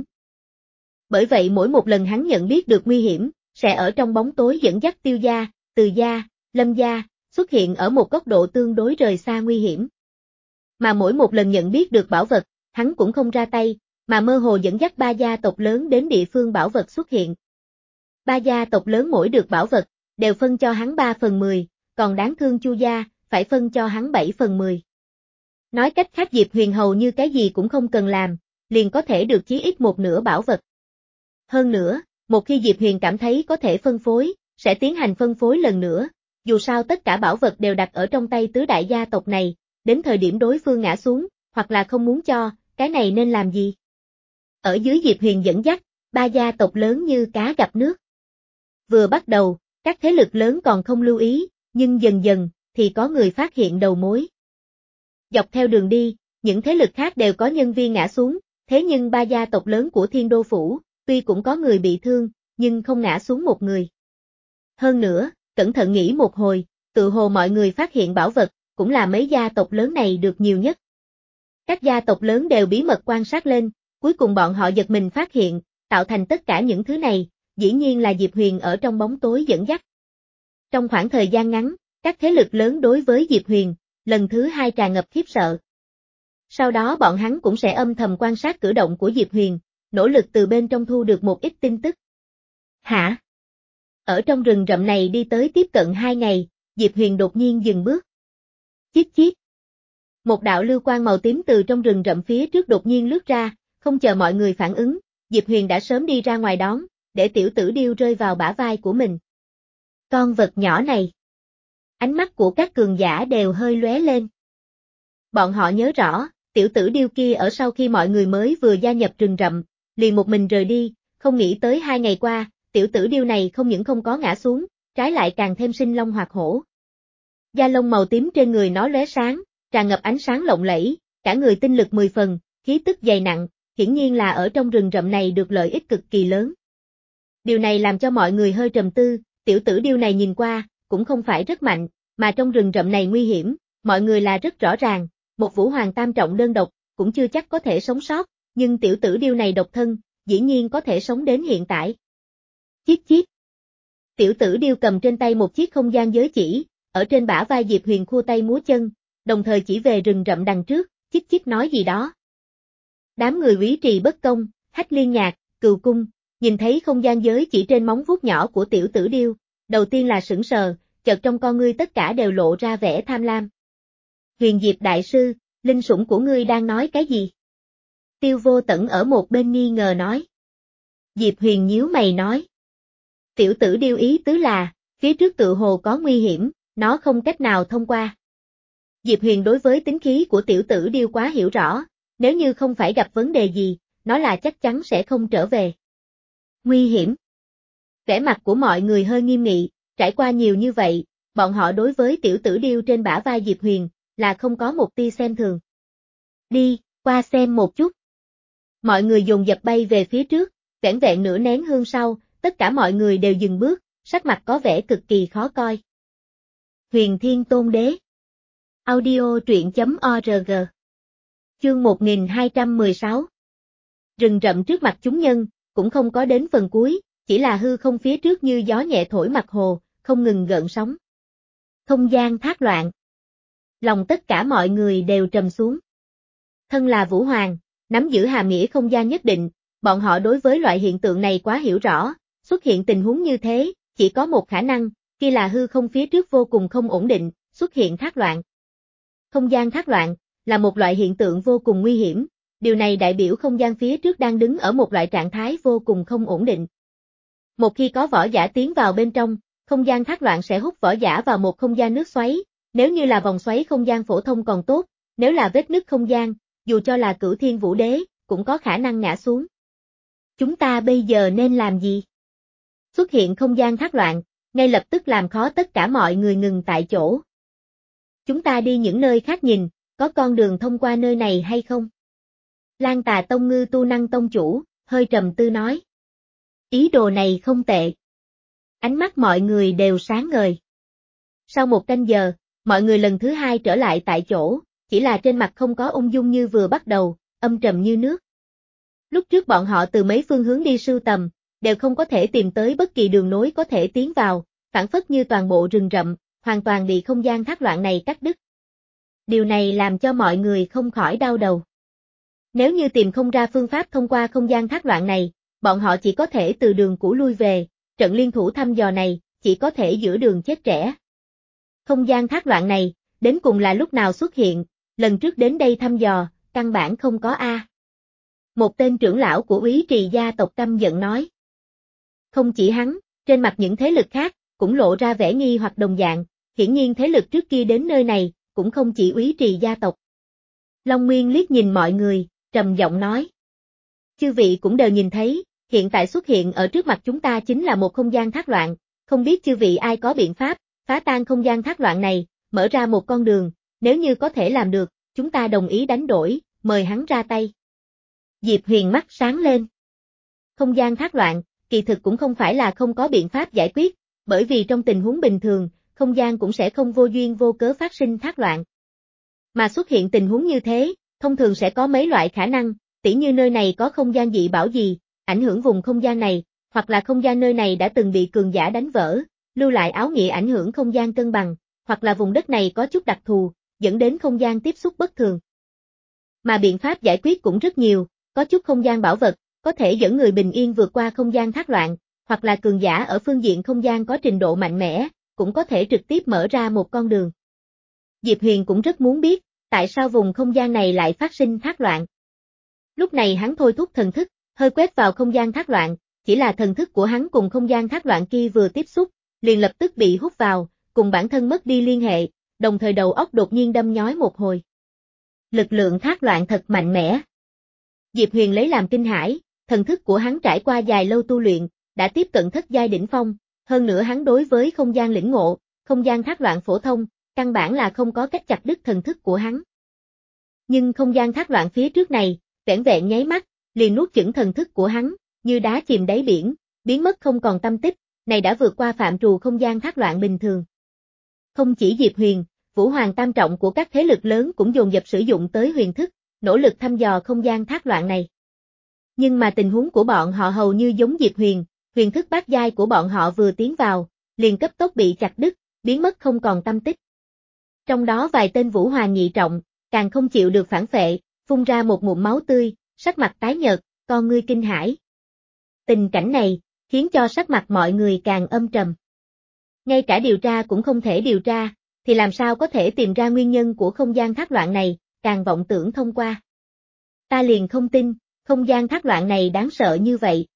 Bởi vậy mỗi một lần hắn nhận biết được nguy hiểm, sẽ ở trong bóng tối dẫn dắt Tiêu gia, Từ gia, Lâm gia, xuất hiện ở một góc độ tương đối rời xa nguy hiểm. Mà mỗi một lần nhận biết được bảo vật, hắn cũng không ra tay, mà mơ hồ dẫn dắt ba gia tộc lớn đến địa phương bảo vật xuất hiện. Ba gia tộc lớn mỗi được bảo vật, đều phân cho hắn ba phần mười, còn đáng thương Chu gia, phải phân cho hắn bảy phần mười. Nói cách khác Diệp Huyền hầu như cái gì cũng không cần làm, liền có thể được chí ít một nửa bảo vật. Hơn nữa, một khi Diệp Huyền cảm thấy có thể phân phối, sẽ tiến hành phân phối lần nữa, dù sao tất cả bảo vật đều đặt ở trong tay tứ đại gia tộc này, đến thời điểm đối phương ngã xuống, hoặc là không muốn cho, cái này nên làm gì? Ở dưới Diệp Huyền dẫn dắt, ba gia tộc lớn như cá gặp nước. Vừa bắt đầu, các thế lực lớn còn không lưu ý, nhưng dần dần, thì có người phát hiện đầu mối. Dọc theo đường đi, những thế lực khác đều có nhân viên ngã xuống, thế nhưng ba gia tộc lớn của Thiên Đô Phủ, tuy cũng có người bị thương, nhưng không ngã xuống một người. Hơn nữa, cẩn thận nghĩ một hồi, tự hồ mọi người phát hiện bảo vật, cũng là mấy gia tộc lớn này được nhiều nhất. Các gia tộc lớn đều bí mật quan sát lên, cuối cùng bọn họ giật mình phát hiện, tạo thành tất cả những thứ này, dĩ nhiên là Diệp Huyền ở trong bóng tối dẫn dắt. Trong khoảng thời gian ngắn, các thế lực lớn đối với Diệp Huyền, lần thứ hai tràn ngập khiếp sợ. Sau đó bọn hắn cũng sẽ âm thầm quan sát cử động của Diệp Huyền, nỗ lực từ bên trong thu được một ít tin tức. Hả? Ở trong rừng rậm này đi tới tiếp cận hai ngày, Diệp Huyền đột nhiên dừng bước. Chít chít. Một đạo lưu quang màu tím từ trong rừng rậm phía trước đột nhiên lướt ra, không chờ mọi người phản ứng, Diệp Huyền đã sớm đi ra ngoài đón, để tiểu tử điêu rơi vào bả vai của mình. Con vật nhỏ này. Ánh mắt của các cường giả đều hơi lóe lên. Bọn họ nhớ rõ, tiểu tử điêu kia ở sau khi mọi người mới vừa gia nhập rừng rậm, liền một mình rời đi, không nghĩ tới hai ngày qua, tiểu tử điêu này không những không có ngã xuống, trái lại càng thêm sinh long hoạt hổ. Da lông màu tím trên người nó lóe sáng, tràn ngập ánh sáng lộng lẫy, cả người tinh lực mười phần, khí tức dày nặng, hiển nhiên là ở trong rừng rậm này được lợi ích cực kỳ lớn. Điều này làm cho mọi người hơi trầm tư, tiểu tử điêu này nhìn qua, cũng không phải rất mạnh, mà trong rừng rậm này nguy hiểm, mọi người là rất rõ ràng, một vũ hoàng tam trọng đơn độc, cũng chưa chắc có thể sống sót, nhưng tiểu tử điêu này độc thân, dĩ nhiên có thể sống đến hiện tại. Chiết chiết. Tiểu tử điêu cầm trên tay một chiếc không gian giới chỉ, ở trên bả vai Diệp Huyền khua tay múa chân, đồng thời chỉ về rừng rậm đằng trước, chiết chiết nói gì đó. Đám người Úy Trì Bất Công, Hách Liên Nhạc, Cừu Cung, nhìn thấy không gian giới chỉ trên móng vuốt nhỏ của tiểu tử điêu, đầu tiên là sững sờ, chợt trong con ngươi tất cả đều lộ ra vẻ tham lam. Huyền Diệp đại sư, linh sủng của ngươi đang nói cái gì? Tiêu Vô Tẩn ở một bên nghi ngờ nói. Diệp Huyền nhíu mày nói. Tiểu tử điêu ý tứ là, phía trước tự hồ có nguy hiểm, nó không cách nào thông qua. Diệp Huyền đối với tính khí của tiểu tử điêu quá hiểu rõ, nếu như không phải gặp vấn đề gì, nó là chắc chắn sẽ không trở về. Nguy hiểm. Vẻ mặt của mọi người hơi nghiêm nghị, trải qua nhiều như vậy, bọn họ đối với tiểu tử điêu trên bả vai Diệp Huyền, là không có một tia xem thường. Đi, qua xem một chút. Mọi người dồn dập bay về phía trước, vẻn vẹn nửa nén hương sau, tất cả mọi người đều dừng bước, sắc mặt có vẻ cực kỳ khó coi. Huyền Thiên Tôn Đế. Audio truyện chấm org. Chương một nghìn hai trăm mười sáu. Rừng rậm trước mặt chúng nhân, cũng không có đến phần cuối, chỉ là hư không phía trước như gió nhẹ thổi mặt hồ, không ngừng gợn sóng. Không gian thác loạn. Lòng tất cả mọi người đều trầm xuống. Thân là Vũ Hoàng, nắm giữ hàm nghĩa không gian nhất định, bọn họ đối với loại hiện tượng này quá hiểu rõ, xuất hiện tình huống như thế, chỉ có một khả năng, kia là hư không phía trước vô cùng không ổn định, xuất hiện thác loạn. Không gian thác loạn, là một loại hiện tượng vô cùng nguy hiểm, điều này đại biểu không gian phía trước đang đứng ở một loại trạng thái vô cùng không ổn định. Một khi có võ giả tiến vào bên trong, không gian thác loạn sẽ hút võ giả vào một không gian nước xoáy, nếu như là vòng xoáy không gian phổ thông còn tốt, nếu là vết nứt không gian, dù cho là Cửu Thiên Vũ Đế, cũng có khả năng ngã xuống. Chúng ta bây giờ nên làm gì? Xuất hiện không gian thác loạn, ngay lập tức làm khó tất cả mọi người ngừng tại chỗ. Chúng ta đi những nơi khác nhìn, có con đường thông qua nơi này hay không? Lan Tà Tông Ngư Tu Năng Tông chủ, hơi trầm tư nói. Ý đồ này không tệ. Ánh mắt mọi người đều sáng ngời. Sau một canh giờ, mọi người lần thứ hai trở lại tại chỗ, chỉ là trên mặt không có ung dung như vừa bắt đầu, âm trầm như nước. Lúc trước bọn họ từ mấy phương hướng đi sưu tầm, đều không có thể tìm tới bất kỳ đường nối có thể tiến vào, phản phất như toàn bộ rừng rậm, hoàn toàn bị không gian thác loạn này cắt đứt. Điều này làm cho mọi người không khỏi đau đầu. Nếu như tìm không ra phương pháp thông qua không gian thác loạn này, bọn họ chỉ có thể từ đường cũ lui về, trận liên thủ thăm dò này, chỉ có thể giữa đường chết trẻ. Không gian thác loạn này, đến cùng là lúc nào xuất hiện, lần trước đến đây thăm dò, căn bản không có A. Một tên trưởng lão của Úy Trì gia tộc căm giận nói. Không chỉ hắn, trên mặt những thế lực khác, cũng lộ ra vẻ nghi hoặc đồng dạng, hiển nhiên thế lực trước kia đến nơi này, cũng không chỉ Úy Trì gia tộc. Long Nguyên liếc nhìn mọi người, trầm giọng nói. Chư vị cũng đều nhìn thấy, hiện tại xuất hiện ở trước mặt chúng ta chính là một không gian thác loạn, không biết chư vị ai có biện pháp, phá tan không gian thác loạn này, mở ra một con đường, nếu như có thể làm được, chúng ta đồng ý đánh đổi, mời hắn ra tay. Diệp Huyền mắt sáng lên. Không gian thác loạn, kỳ thực cũng không phải là không có biện pháp giải quyết, bởi vì trong tình huống bình thường, không gian cũng sẽ không vô duyên vô cớ phát sinh thác loạn. Mà xuất hiện tình huống như thế, thông thường sẽ có mấy loại khả năng, tỉ như nơi này có không gian dị bảo gì, ảnh hưởng vùng không gian này, hoặc là không gian nơi này đã từng bị cường giả đánh vỡ, lưu lại áo nghĩa ảnh hưởng không gian cân bằng, hoặc là vùng đất này có chút đặc thù, dẫn đến không gian tiếp xúc bất thường. Mà biện pháp giải quyết cũng rất nhiều, có chút không gian bảo vật, có thể dẫn người bình yên vượt qua không gian thác loạn, hoặc là cường giả ở phương diện không gian có trình độ mạnh mẽ, cũng có thể trực tiếp mở ra một con đường. Diệp Huyền cũng rất muốn biết, tại sao vùng không gian này lại phát sinh thác loạn. Lúc này hắn thôi thúc thần thức, hơi quét vào không gian thác loạn, chỉ là thần thức của hắn cùng không gian thác loạn kia vừa tiếp xúc, liền lập tức bị hút vào, cùng bản thân mất đi liên hệ, đồng thời đầu óc đột nhiên đâm nhói một hồi. Lực lượng thác loạn thật mạnh mẽ. Diệp Huyền lấy làm kinh hãi, thần thức của hắn trải qua dài lâu tu luyện, đã tiếp cận thất giai đỉnh phong, hơn nữa hắn đối với không gian lĩnh ngộ, không gian thác loạn phổ thông, căn bản là không có cách chặt đứt thần thức của hắn. Nhưng không gian thác loạn phía trước này, vẻn vẹn nháy mắt, liền nuốt chửng thần thức của hắn, như đá chìm đáy biển, biến mất không còn tâm tích, này đã vượt qua phạm trù không gian thác loạn bình thường. Không chỉ Diệp Huyền, Vũ Hoàng tam trọng của các thế lực lớn cũng dồn dập sử dụng tới huyền thức, nỗ lực thăm dò không gian thác loạn này. Nhưng mà tình huống của bọn họ hầu như giống Diệp Huyền, huyền thức bát giai của bọn họ vừa tiến vào, liền cấp tốc bị chặt đứt, biến mất không còn tâm tích. Trong đó vài tên Vũ Hoàng nhị trọng, càng không chịu được phản phệ, phun ra một ngụm máu tươi, sắc mặt tái nhợt, con ngươi kinh hãi. Tình cảnh này, khiến cho sắc mặt mọi người càng âm trầm. Ngay cả điều tra cũng không thể điều tra, thì làm sao có thể tìm ra nguyên nhân của không gian thác loạn này, càng vọng tưởng thông qua. Ta liền không tin, không gian thác loạn này đáng sợ như vậy.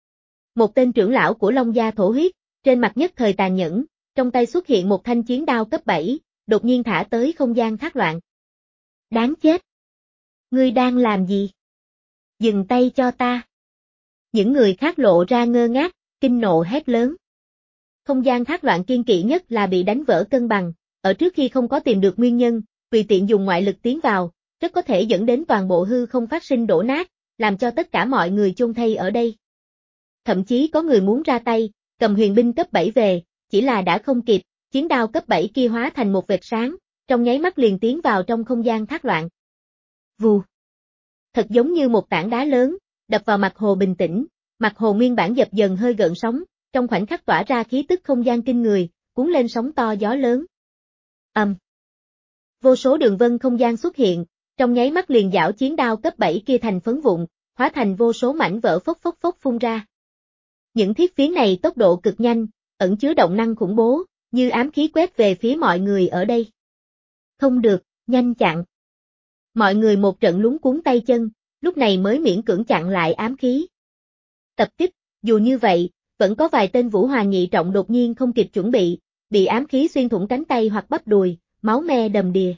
Một tên trưởng lão của Long gia thổ huyết, trên mặt nhất thời tàn nhẫn, trong tay xuất hiện một thanh chiến đao cấp bảy, đột nhiên thả tới không gian thác loạn. Đáng chết! Ngươi đang làm gì? Dừng tay cho ta! Những người khác lộ ra ngơ ngác, kinh nộ hét lớn. Không gian thác loạn kiên kỵ nhất là bị đánh vỡ cân bằng, ở trước khi không có tìm được nguyên nhân, tùy tiện dùng ngoại lực tiến vào, rất có thể dẫn đến toàn bộ hư không phát sinh đổ nát, làm cho tất cả mọi người chôn thây ở đây. Thậm chí có người muốn ra tay, cầm huyền binh cấp bảy về, chỉ là đã không kịp, chiến đao cấp bảy kia hóa thành một vệt sáng, trong nháy mắt liền tiến vào trong không gian thác loạn. Vù. Thật giống như một tảng đá lớn, đập vào mặt hồ bình tĩnh, mặt hồ nguyên bản dập dần hơi gợn sóng, trong khoảnh khắc tỏa ra khí tức không gian kinh người, cuốn lên sóng to gió lớn. Ầm. Um. Vô số đường vân không gian xuất hiện, trong nháy mắt liền giảo chiến đao cấp bảy kia thành phấn vụn, hóa thành vô số mảnh vỡ phốc phốc phốc phun ra. Những thiết phiến này tốc độ cực nhanh, ẩn chứa động năng khủng bố, như ám khí quét về phía mọi người ở đây. Không được, nhanh chặn. Mọi người một trận lúng cuốn tay chân, lúc này mới miễn cưỡng chặn lại ám khí. Tập kích, dù như vậy, vẫn có vài tên Vũ Hoàng nhị trọng đột nhiên không kịp chuẩn bị, bị ám khí xuyên thủng cánh tay hoặc bắp đùi, máu me đầm đìa.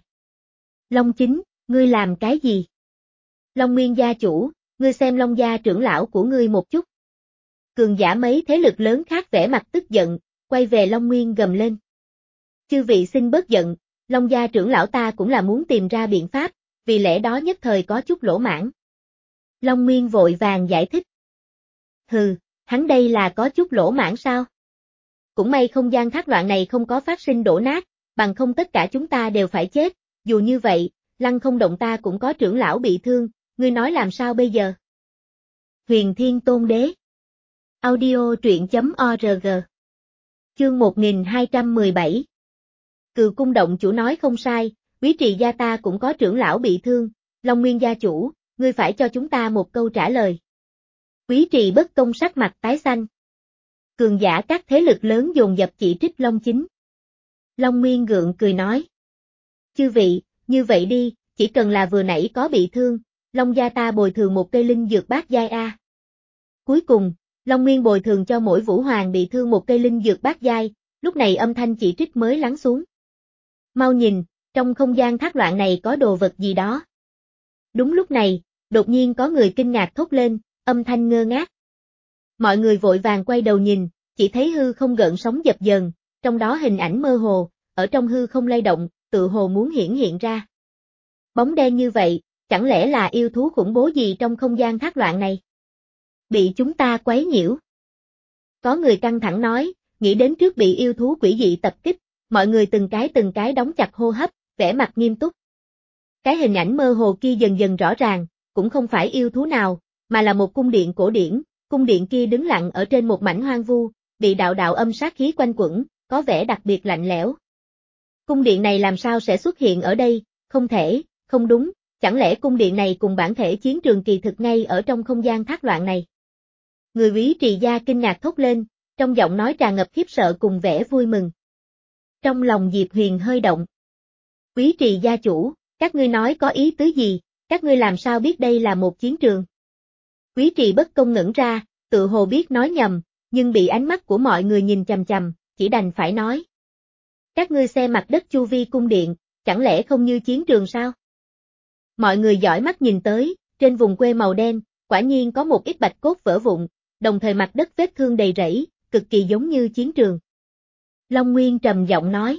Long Chính, ngươi làm cái gì? Long Nguyên gia chủ, ngươi xem Long gia trưởng lão của ngươi một chút. Cường giả mấy thế lực lớn khác vẻ mặt tức giận, quay về Long Nguyên gầm lên. Chư vị xin bớt giận, Long gia trưởng lão ta cũng là muốn tìm ra biện pháp, vì lẽ đó nhất thời có chút lỗ mãng. Long Nguyên vội vàng giải thích. Hừ, hắn đây là có chút lỗ mãng sao? Cũng may không gian thác loạn này không có phát sinh đổ nát, bằng không tất cả chúng ta đều phải chết, dù như vậy, Lăng Không Động ta cũng có trưởng lão bị thương, ngươi nói làm sao bây giờ? Huyền Thiên Tôn Đế. Audio truyện chấm org. Chương một nghìn hai trăm mười bảy. Cừu Cung động chủ nói không sai, Quý Trì gia ta cũng có trưởng lão bị thương, Long Nguyên gia chủ, ngươi phải cho chúng ta một câu trả lời. Quý Trì bất công sắc mặt tái xanh. Cường giả các thế lực lớn dồn dập chỉ trích Long Chính. Long Nguyên gượng cười nói. Chư vị, như vậy đi, chỉ cần là vừa nãy có bị thương, Long gia ta bồi thường một cây linh dược bát giai A. Cuối cùng, Long Nguyên bồi thường cho mỗi Vũ Hoàng bị thương một cây linh dược bát giai, lúc này âm thanh chỉ trích mới lắng xuống. Mau nhìn, trong không gian thác loạn này có đồ vật gì đó. Đúng lúc này, đột nhiên có người kinh ngạc thốt lên, âm thanh ngơ ngác. Mọi người vội vàng quay đầu nhìn, chỉ thấy hư không gợn sóng dập dờn, trong đó hình ảnh mơ hồ, ở trong hư không lay động, tự hồ muốn hiển hiện ra. Bóng đen như vậy, chẳng lẽ là yêu thú khủng bố gì trong không gian thác loạn này? Bị chúng ta quấy nhiễu. Có người căng thẳng nói, nghĩ đến trước bị yêu thú quỷ dị tập kích, mọi người từng cái từng cái đóng chặt hô hấp, vẻ mặt nghiêm túc. Cái hình ảnh mơ hồ kia dần dần rõ ràng, cũng không phải yêu thú nào, mà là một cung điện cổ điển, cung điện kia đứng lặng ở trên một mảnh hoang vu, bị đạo đạo âm sát khí quanh quẩn, có vẻ đặc biệt lạnh lẽo. Cung điện này làm sao sẽ xuất hiện ở đây, không thể, không đúng, chẳng lẽ cung điện này cùng bản thể chiến trường kỳ thực ngay ở trong không gian thác loạn này? Người Quý Trì gia kinh ngạc thốt lên, trong giọng nói tràn ngập khiếp sợ cùng vẻ vui mừng. Trong lòng Diệp Huyền hơi động. Quý Trì gia chủ, các ngươi nói có ý tứ gì, các ngươi làm sao biết đây là một chiến trường? Quý Trì bất công ngẩn ra, tự hồ biết nói nhầm, nhưng bị ánh mắt của mọi người nhìn chằm chằm, chỉ đành phải nói. Các ngươi xem mặt đất chu vi cung điện, chẳng lẽ không như chiến trường sao? Mọi người dõi mắt nhìn tới, trên vùng quê màu đen, quả nhiên có một ít bạch cốt vỡ vụn, đồng thời mặt đất vết thương đầy rẫy, cực kỳ giống như chiến trường. Long Nguyên trầm giọng nói.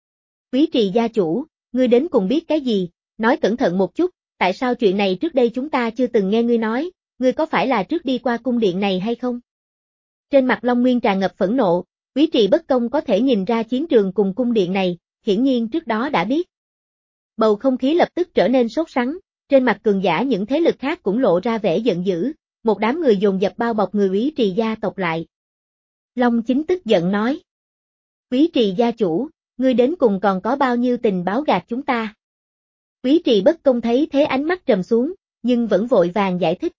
Quý trì gia chủ, ngươi đến cùng biết cái gì, nói cẩn thận một chút, tại sao chuyện này trước đây chúng ta chưa từng nghe ngươi nói, ngươi có phải là trước đi qua cung điện này hay không? Trên mặt Long Nguyên tràn ngập phẫn nộ, quý trì bất công có thể nhìn ra chiến trường cùng cung điện này, hiển nhiên trước đó đã biết. Bầu không khí lập tức trở nên sốt sắng, trên mặt cường giả những thế lực khác cũng lộ ra vẻ giận dữ, một đám người dồn dập bao bọc người quý trì gia tộc lại. Long Chính tức giận nói. Quý trì gia chủ, ngươi đến cùng còn có bao nhiêu tình báo gạt chúng ta? Quý trì bất công thấy thế ánh mắt trầm xuống, nhưng vẫn vội vàng giải thích.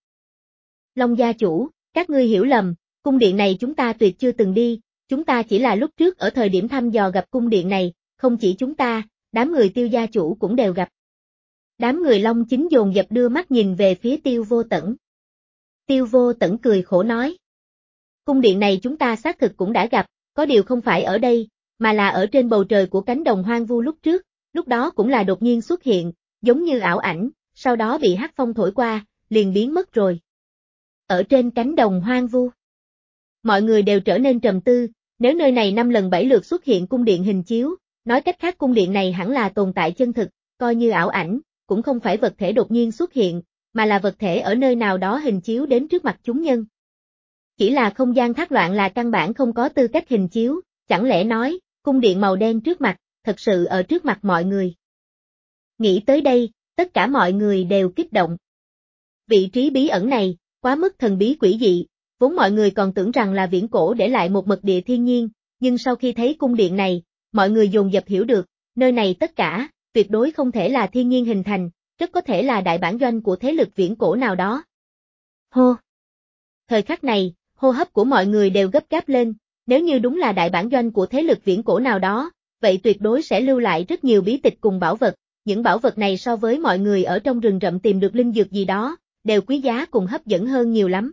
Long gia chủ, các ngươi hiểu lầm, cung điện này chúng ta tuyệt chưa từng đi, chúng ta chỉ là lúc trước ở thời điểm thăm dò gặp cung điện này, không chỉ chúng ta, đám người Tiêu gia chủ cũng đều gặp. Đám người Long Chính dồn dập đưa mắt nhìn về phía Tiêu Vô Tẩn. Tiêu Vô Tẩn cười khổ nói. Cung điện này chúng ta xác thực cũng đã gặp, có điều không phải ở đây, mà là ở trên bầu trời của cánh đồng hoang vu lúc trước, lúc đó cũng là đột nhiên xuất hiện, giống như ảo ảnh, sau đó bị hắc phong thổi qua, liền biến mất rồi. Ở trên cánh đồng hoang vu. Mọi người đều trở nên trầm tư, nếu nơi này năm lần bảy lượt xuất hiện cung điện hình chiếu, nói cách khác cung điện này hẳn là tồn tại chân thực, coi như ảo ảnh, cũng không phải vật thể đột nhiên xuất hiện, mà là vật thể ở nơi nào đó hình chiếu đến trước mặt chúng nhân. Chỉ là không gian thác loạn là căn bản không có tư cách hình chiếu, chẳng lẽ nói, cung điện màu đen trước mặt, thật sự ở trước mặt mọi người. Nghĩ tới đây, tất cả mọi người đều kích động. Vị trí bí ẩn này, quá mức thần bí quỷ dị, vốn mọi người còn tưởng rằng là viễn cổ để lại một mật địa thiên nhiên, nhưng sau khi thấy cung điện này, mọi người dồn dập hiểu được, nơi này tất cả, tuyệt đối không thể là thiên nhiên hình thành, rất có thể là đại bản doanh của thế lực viễn cổ nào đó. Hô! Thời khắc này, hô hấp của mọi người đều gấp gáp lên, nếu như đúng là đại bản doanh của thế lực viễn cổ nào đó, vậy tuyệt đối sẽ lưu lại rất nhiều bí tịch cùng bảo vật, những bảo vật này so với mọi người ở trong rừng rậm tìm được linh dược gì đó, đều quý giá cùng hấp dẫn hơn nhiều lắm.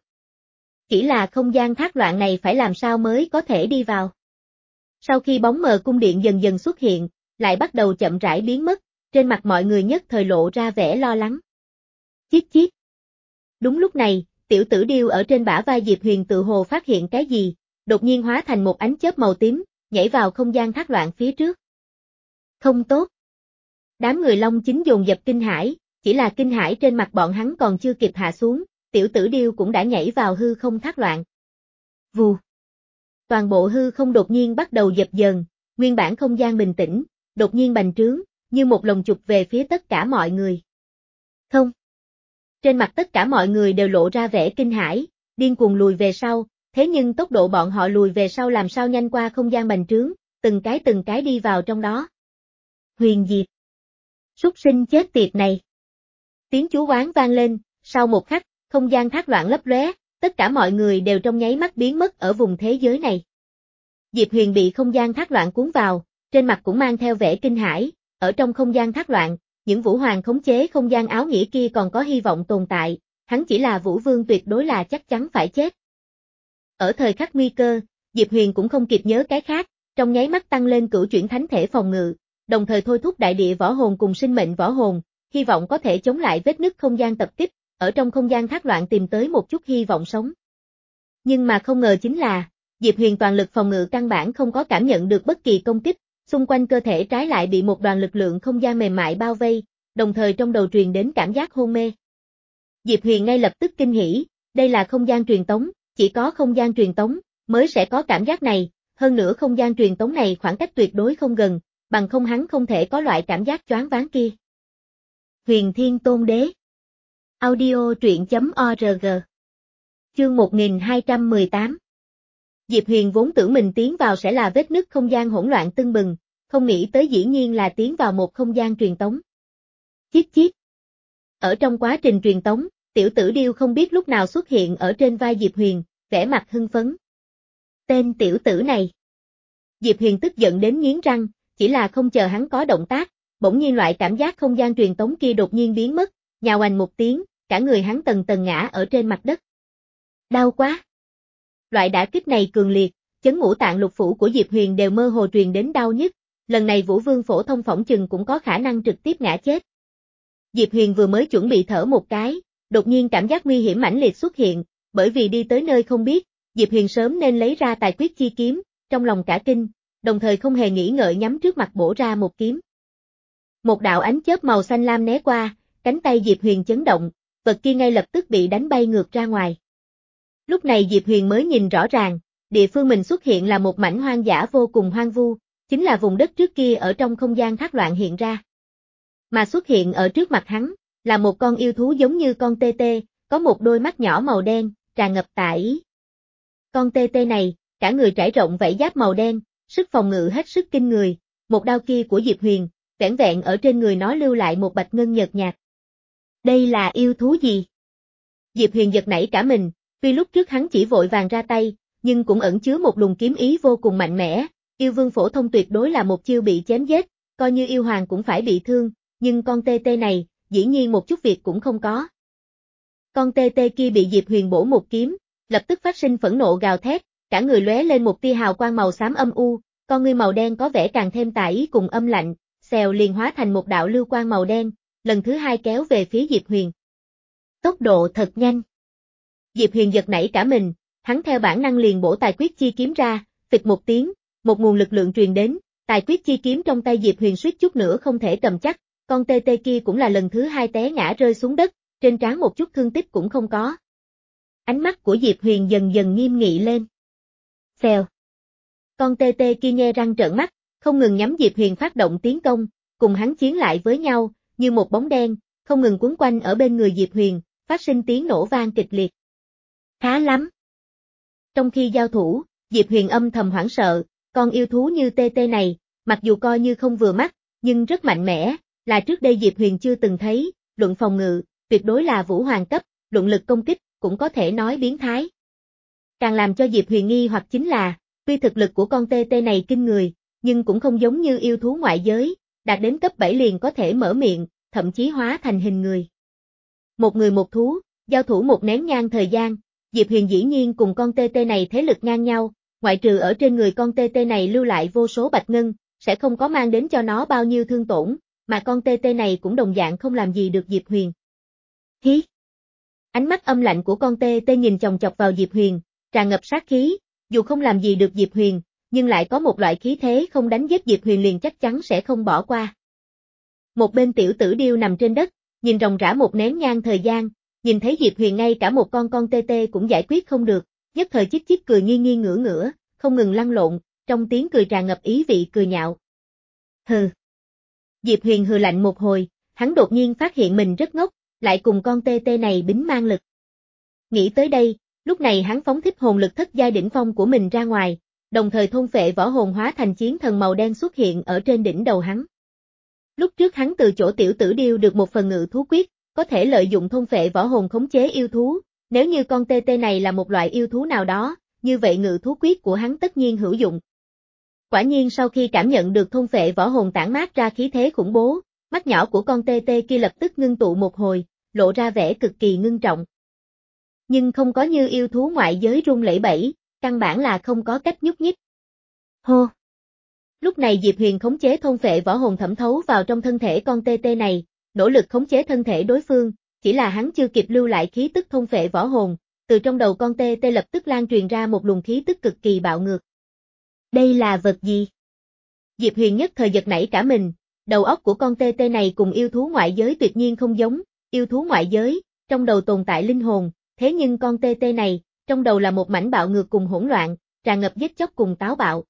Chỉ là không gian thác loạn này phải làm sao mới có thể đi vào. Sau khi bóng mờ cung điện dần dần xuất hiện, lại bắt đầu chậm rãi biến mất, trên mặt mọi người nhất thời lộ ra vẻ lo lắng. Chiết chiết. Đúng lúc này, tiểu tử điêu ở trên bả vai Diệp Huyền tự hồ phát hiện cái gì, đột nhiên hóa thành một ánh chớp màu tím, nhảy vào không gian thác loạn phía trước. Không tốt. Đám người Long Chính dồn dập kinh hãi, chỉ là kinh hãi trên mặt bọn hắn còn chưa kịp hạ xuống, tiểu tử điêu cũng đã nhảy vào hư không thác loạn. Vù. Toàn bộ hư không đột nhiên bắt đầu dập dờn, nguyên bản không gian bình tĩnh, đột nhiên bành trướng, như một lồng chụp về phía tất cả mọi người. Không. Trên mặt tất cả mọi người đều lộ ra vẻ kinh hãi, điên cuồng lùi về sau, thế nhưng tốc độ bọn họ lùi về sau làm sao nhanh qua không gian bành trướng, từng cái từng cái đi vào trong đó. Huyền Diệp. Súc sinh chết tiệt này. Tiếng chú oán vang lên, sau một khắc, không gian thác loạn lấp lóe, tất cả mọi người đều trong nháy mắt biến mất ở vùng thế giới này. Diệp Huyền bị không gian thác loạn cuốn vào, trên mặt cũng mang theo vẻ kinh hãi, ở trong không gian thác loạn, những vũ hoàng khống chế không gian áo nghĩa kia còn có hy vọng tồn tại, hắn chỉ là vũ vương tuyệt đối là chắc chắn phải chết. Ở thời khắc nguy cơ, Diệp Huyền cũng không kịp nhớ cái khác, trong nháy mắt tăng lên cửu chuyển thánh thể phòng ngự, đồng thời thôi thúc đại địa võ hồn cùng sinh mệnh võ hồn, hy vọng có thể chống lại vết nứt không gian tập kích, ở trong không gian thác loạn tìm tới một chút hy vọng sống. Nhưng mà không ngờ chính là, Diệp Huyền toàn lực phòng ngự căn bản không có cảm nhận được bất kỳ công kích, xung quanh cơ thể trái lại bị một đoàn lực lượng không gian mềm mại bao vây, đồng thời trong đầu truyền đến cảm giác hôn mê. Diệp Huyền ngay lập tức kinh hỉ, đây là không gian truyền tống, chỉ có không gian truyền tống mới sẽ có cảm giác này, hơn nữa không gian truyền tống này khoảng cách tuyệt đối không gần, bằng không hắn không thể có loại cảm giác choáng váng kia. Huyền Thiên Tôn Đế. Audio truyện chấm org. Chương một nghìn hai trăm mười tám. Diệp Huyền vốn tưởng mình tiến vào sẽ là vết nứt không gian hỗn loạn tưng bừng, không nghĩ tới dĩ nhiên là tiến vào một không gian truyền tống. Chiết chiết. Ở trong quá trình truyền tống, tiểu tử điêu không biết lúc nào xuất hiện ở trên vai Diệp Huyền, vẻ mặt hưng phấn. Tên tiểu tử này. Diệp Huyền tức giận đến nghiến răng, chỉ là không chờ hắn có động tác, bỗng nhiên loại cảm giác không gian truyền tống kia đột nhiên biến mất, nhào oành một tiếng, cả người hắn tần tần ngã ở trên mặt đất. Đau quá. Loại đả kích này cường liệt, chấn ngũ tạng lục phủ của Diệp Huyền đều mơ hồ truyền đến đau nhức, lần này Vũ Vương phổ thông phỏng chừng cũng có khả năng trực tiếp ngã chết. Diệp Huyền vừa mới chuẩn bị thở một cái, đột nhiên cảm giác nguy hiểm mãnh liệt xuất hiện, bởi vì đi tới nơi không biết, Diệp Huyền sớm nên lấy ra tài quyết chi kiếm, trong lòng cả kinh, đồng thời không hề nghĩ ngợi nhắm trước mặt bổ ra một kiếm. Một đạo ánh chớp màu xanh lam né qua, cánh tay Diệp Huyền chấn động, vật kia ngay lập tức bị đánh bay ngược ra ngoài. Lúc này Diệp Huyền mới nhìn rõ ràng, địa phương mình xuất hiện là một mảnh hoang dã vô cùng hoang vu, chính là vùng đất trước kia ở trong không gian thác loạn hiện ra. Mà xuất hiện ở trước mặt hắn, là một con yêu thú giống như con tê tê, có một đôi mắt nhỏ màu đen, tràn ngập tà ý. Con tê tê này, cả người trải rộng vảy giáp màu đen, sức phòng ngự hết sức kinh người, một đao kia của Diệp Huyền, vẻn vẹn ở trên người nó lưu lại một bạch ngân nhợt nhạt. Đây là yêu thú gì? Diệp Huyền giật nảy cả mình, tuy lúc trước hắn chỉ vội vàng ra tay, nhưng cũng ẩn chứa một luồng kiếm ý vô cùng mạnh mẽ, yêu vương phổ thông tuyệt đối là một chiêu bị chém giết, coi như yêu hoàng cũng phải bị thương, nhưng con tê tê này, dĩ nhiên một chút việc cũng không có. Con tê tê kia bị Diệp Huyền bổ một kiếm, lập tức phát sinh phẫn nộ gào thét, cả người lóe lên một tia hào quang màu xám âm u, con ngươi màu đen có vẻ càng thêm tà ý cùng âm lạnh, xèo liền hóa thành một đạo lưu quang màu đen, lần thứ hai kéo về phía Diệp Huyền. Tốc độ thật nhanh. Diệp Huyền giật nảy cả mình, hắn theo bản năng liền bổ tài quyết chi kiếm ra, phịch một tiếng, một nguồn lực lượng truyền đến, tài quyết chi kiếm trong tay Diệp Huyền suýt chút nữa không thể cầm chắc, con tê tê kia cũng là lần thứ hai té ngã rơi xuống đất, trên trán một chút thương tích cũng không có. Ánh mắt của Diệp Huyền dần dần nghiêm nghị lên. Xèo. Con tê tê kia nhe răng trợn mắt, không ngừng nhắm Diệp Huyền phát động tiến công, cùng hắn chiến lại với nhau, như một bóng đen, không ngừng quấn quanh ở bên người Diệp Huyền, phát sinh tiếng nổ vang kịch liệt. Khá lắm. Trong khi giao thủ, Diệp Huyền âm thầm hoảng sợ, con yêu thú như tê tê này, mặc dù coi như không vừa mắt, nhưng rất mạnh mẽ, là trước đây Diệp Huyền chưa từng thấy, luận phòng ngự, tuyệt đối là vũ hoàng cấp, luận lực công kích, cũng có thể nói biến thái. Càng làm cho Diệp Huyền nghi hoặc chính là, tuy thực lực của con tê tê này kinh người, nhưng cũng không giống như yêu thú ngoại giới, đạt đến cấp bảy liền có thể mở miệng, thậm chí hóa thành hình người. Một người một thú, giao thủ một nén nhang thời gian, Diệp Huyền dĩ nhiên cùng con tê tê này thế lực ngang nhau, ngoại trừ ở trên người con tê tê này lưu lại vô số bạch ngân, sẽ không có mang đến cho nó bao nhiêu thương tổn, mà con tê tê này cũng đồng dạng không làm gì được Diệp Huyền. Hí! Ánh mắt âm lạnh của con tê tê nhìn chòng chọc vào Diệp Huyền, tràn ngập sát khí, dù không làm gì được Diệp Huyền, nhưng lại có một loại khí thế không đánh giết Diệp Huyền liền chắc chắn sẽ không bỏ qua. Một bên tiểu tử điêu nằm trên đất, nhìn ròng rã một nén nhang thời gian, nhìn thấy Diệp Huyền ngay cả một con con tê tê cũng giải quyết không được, nhất thời chích chích cười nghi nghi ngửa ngửa, không ngừng lăn lộn, trong tiếng cười tràn ngập ý vị cười nhạo. Hừ. Diệp Huyền hừ lạnh một hồi, hắn đột nhiên phát hiện mình rất ngốc, lại cùng con tê tê này bính mang lực. Nghĩ tới đây, lúc này hắn phóng thích hồn lực thất giai đỉnh phong của mình ra ngoài, đồng thời thôn phệ võ hồn hóa thành chiến thần màu đen xuất hiện ở trên đỉnh đầu hắn. Lúc trước hắn từ chỗ tiểu tử điêu được một phần ngự thú quyết, có thể lợi dụng thôn phệ võ hồn khống chế yêu thú, nếu như con tê tê này là một loại yêu thú nào đó, như vậy ngự thú quyết của hắn tất nhiên hữu dụng. Quả nhiên sau khi cảm nhận được thôn phệ võ hồn tản mát ra khí thế khủng bố, mắt nhỏ của con tê tê kia lập tức ngưng tụ một hồi, lộ ra vẻ cực kỳ ngưng trọng. Nhưng không có như yêu thú ngoại giới run lẩy bẩy, căn bản là không có cách nhúc nhích. Hô! Lúc này Diệp Huyền khống chế thôn phệ võ hồn thẩm thấu vào trong thân thể con tê tê này, nỗ lực khống chế thân thể đối phương, chỉ là hắn chưa kịp lưu lại khí tức thôn phệ võ hồn, từ trong đầu con tê tê lập tức lan truyền ra một luồng khí tức cực kỳ bạo ngược. Đây là vật gì? Diệp Huyền nhất thời giật nảy cả mình, đầu óc của con tê tê này cùng yêu thú ngoại giới tuyệt nhiên không giống, yêu thú ngoại giới, trong đầu tồn tại linh hồn, thế nhưng con tê tê này, trong đầu là một mảnh bạo ngược cùng hỗn loạn, tràn ngập giết chóc cùng táo bạo.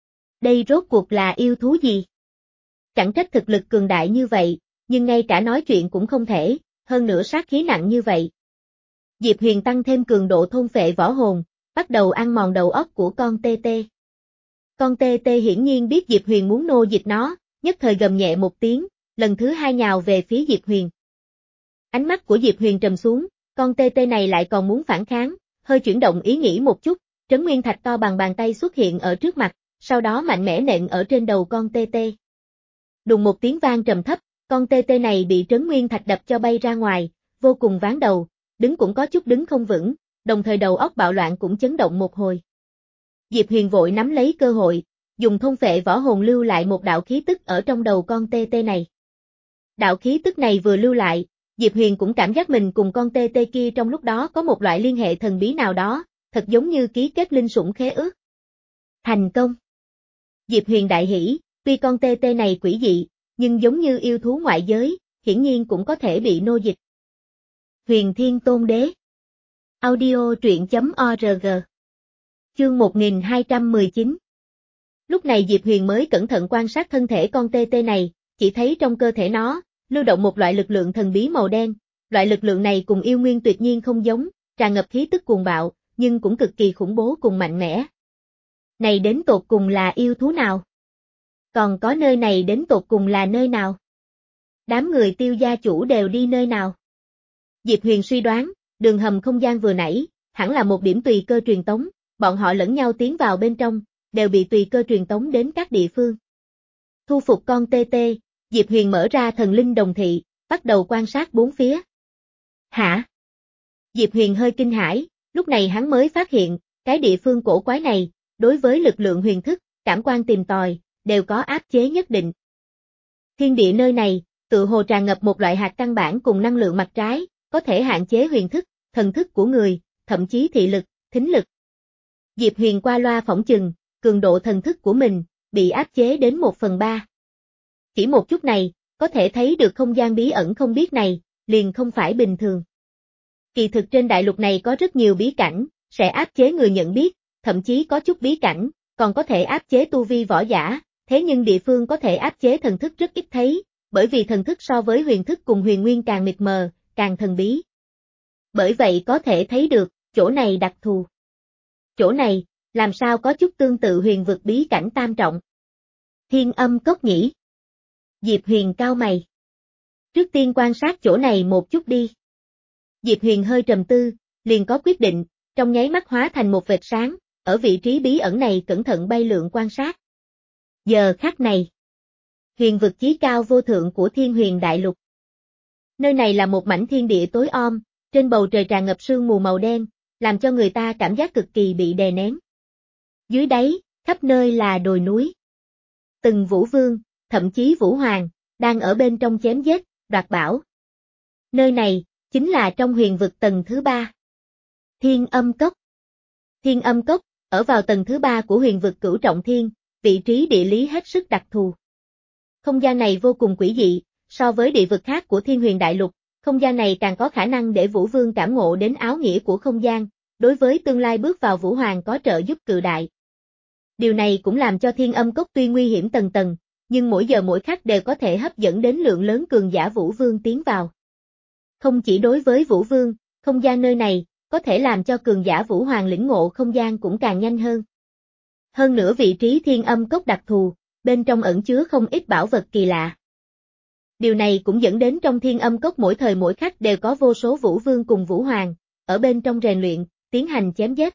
Đây rốt cuộc là yêu thú gì? Chẳng trách thực lực cường đại như vậy, nhưng ngay cả nói chuyện cũng không thể, hơn nữa sát khí nặng như vậy. Diệp Huyền tăng thêm cường độ thôn phệ võ hồn, bắt đầu ăn mòn đầu óc của con tê tê. Con tê tê hiển nhiên biết Diệp Huyền muốn nô dịch nó, nhất thời gầm nhẹ một tiếng, lần thứ hai nhào về phía Diệp Huyền. Ánh mắt của Diệp Huyền trầm xuống, con tê tê này lại còn muốn phản kháng, hơi chuyển động ý nghĩ một chút, trấn nguyên thạch to bằng bàn tay xuất hiện ở trước mặt, sau đó mạnh mẽ nện ở trên đầu con tê tê. Đùng một tiếng vang trầm thấp, con tê tê này bị trấn nguyên thạch đập cho bay ra ngoài, vô cùng ván đầu, đứng cũng có chút đứng không vững, đồng thời đầu óc bạo loạn cũng chấn động một hồi. Diệp Huyền vội nắm lấy cơ hội, dùng thôn phệ võ hồn lưu lại một đạo khí tức ở trong đầu con tê tê này. Đạo khí tức này vừa lưu lại, Diệp Huyền cũng cảm giác mình cùng con tê tê kia trong lúc đó có một loại liên hệ thần bí nào đó, thật giống như ký kết linh sủng khế ước. Thành công! Diệp Huyền đại hỉ, tuy con tê tê này quỷ dị, nhưng giống như yêu thú ngoại giới, hiển nhiên cũng có thể bị nô dịch. Huyền Thiên Tôn Đế. Audio truyện chấm org. Chương một nghìn hai trăm mười chín. Lúc này Diệp Huyền mới cẩn thận quan sát thân thể con tê tê này, chỉ thấy trong cơ thể nó, lưu động một loại lực lượng thần bí màu đen, loại lực lượng này cùng yêu nguyên tuyệt nhiên không giống, tràn ngập khí tức cuồng bạo, nhưng cũng cực kỳ khủng bố cùng mạnh mẽ. Này đến tột cùng là yêu thú nào? Còn có nơi này đến tột cùng là nơi nào? Đám người Tiêu gia chủ đều đi nơi nào? Diệp Huyền suy đoán, đường hầm không gian vừa nãy, hẳn là một điểm tùy cơ truyền tống, bọn họ lẫn nhau tiến vào bên trong, đều bị tùy cơ truyền tống đến các địa phương. Thu phục con tê tê, Diệp Huyền mở ra thần linh đồng thị, bắt đầu quan sát bốn phía. Hả? Diệp Huyền hơi kinh hãi, lúc này hắn mới phát hiện, cái địa phương cổ quái này, đối với lực lượng huyền thức, cảm quan tìm tòi, đều có áp chế nhất định. Thiên địa nơi này, tự hồ tràn ngập một loại hạt căn bản cùng năng lượng mặt trái, có thể hạn chế huyền thức, thần thức của người, thậm chí thị lực, thính lực. Diệp Huyền qua loa phỏng chừng, cường độ thần thức của mình, bị áp chế đến một phần ba. Chỉ một chút này, có thể thấy được không gian bí ẩn không biết này, liền không phải bình thường. Kỳ thực trên đại lục này có rất nhiều bí cảnh, sẽ áp chế người nhận biết, thậm chí có chút bí cảnh, còn có thể áp chế tu vi võ giả, thế nhưng địa phương có thể áp chế thần thức rất ít thấy, bởi vì thần thức so với huyền thức cùng huyền nguyên càng mịt mờ, càng thần bí. Bởi vậy có thể thấy được, chỗ này đặc thù. Chỗ này, làm sao có chút tương tự huyền vực bí cảnh tam trọng. Thiên Âm Cốc nhỉ? Diệp Huyền cau mày. Trước tiên quan sát chỗ này một chút đi. Diệp Huyền hơi trầm tư, liền có quyết định, trong nháy mắt hóa thành một vệt sáng, ở vị trí bí ẩn này cẩn thận bay lượn quan sát. Giờ khắc này, huyền vực chí cao vô thượng của Thiên Huyền Đại Lục. Nơi này là một mảnh thiên địa tối om, trên bầu trời tràn ngập sương mù màu đen, làm cho người ta cảm giác cực kỳ bị đè nén. Dưới đáy, khắp nơi là đồi núi. Từng Vũ Vương, thậm chí Vũ Hoàng, đang ở bên trong chém giết, đoạt bảo. Nơi này, chính là trong huyền vực tầng thứ ba. Thiên Âm Cốc. Thiên Âm Cốc, ở vào tầng thứ ba của huyền vực Cửu Trọng Thiên, vị trí địa lý hết sức đặc thù. Không gian này vô cùng quỷ dị, so với địa vực khác của Thiên Huyền Đại Lục, không gian này càng có khả năng để Vũ Vương cảm ngộ đến áo nghĩa của không gian, đối với tương lai bước vào Vũ Hoàng có trợ giúp cự đại. Điều này cũng làm cho Thiên Âm Cốc tuy nguy hiểm tầng tầng, nhưng mỗi giờ mỗi khắc đều có thể hấp dẫn đến lượng lớn cường giả Vũ Vương tiến vào. Không chỉ đối với Vũ Vương, không gian nơi này, có thể làm cho cường giả Vũ Hoàng lĩnh ngộ không gian cũng càng nhanh hơn. Hơn nữa vị trí Thiên Âm Cốc đặc thù, bên trong ẩn chứa không ít bảo vật kỳ lạ. Điều này cũng dẫn đến trong Thiên Âm Cốc mỗi thời mỗi khắc đều có vô số Vũ Vương cùng Vũ Hoàng, ở bên trong rèn luyện, tiến hành chém giết.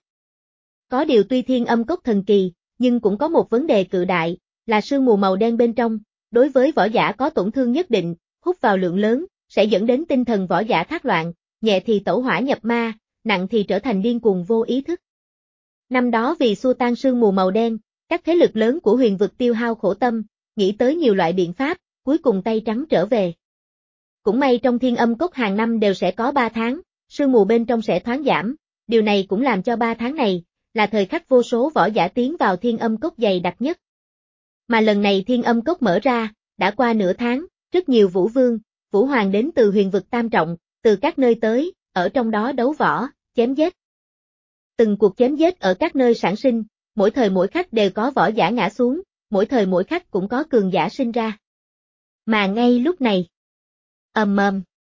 Có điều tuy Thiên Âm Cốc thần kỳ, nhưng cũng có một vấn đề cự đại, là sương mù màu đen bên trong, đối với võ giả có tổn thương nhất định, hút vào lượng lớn, sẽ dẫn đến tinh thần võ giả thác loạn, nhẹ thì tẩu hỏa nhập ma, nặng thì trở thành điên cuồng vô ý thức. Năm đó vì xua tan sương mù màu đen, các thế lực lớn của huyền vực tiêu hao khổ tâm, nghĩ tới nhiều loại biện pháp, cuối cùng tay trắng trở về. Cũng may trong Thiên Âm Cốc hàng năm đều sẽ có ba tháng, sương mù bên trong sẽ thoáng giảm, điều này cũng làm cho ba tháng này, là thời khắc vô số võ giả tiến vào Thiên Âm Cốc dày đặc nhất. Mà lần này Thiên Âm Cốc mở ra, đã qua nửa tháng, rất nhiều Vũ Vương, Vũ Hoàng đến từ huyền vực tam trọng, từ các nơi tới, ở trong đó đấu võ, chém giết. Từng cuộc chém giết ở các nơi sản sinh, mỗi thời mỗi khắc đều có võ giả ngã xuống, mỗi thời mỗi khắc cũng có cường giả sinh ra. Mà ngay lúc này, ầm ầm,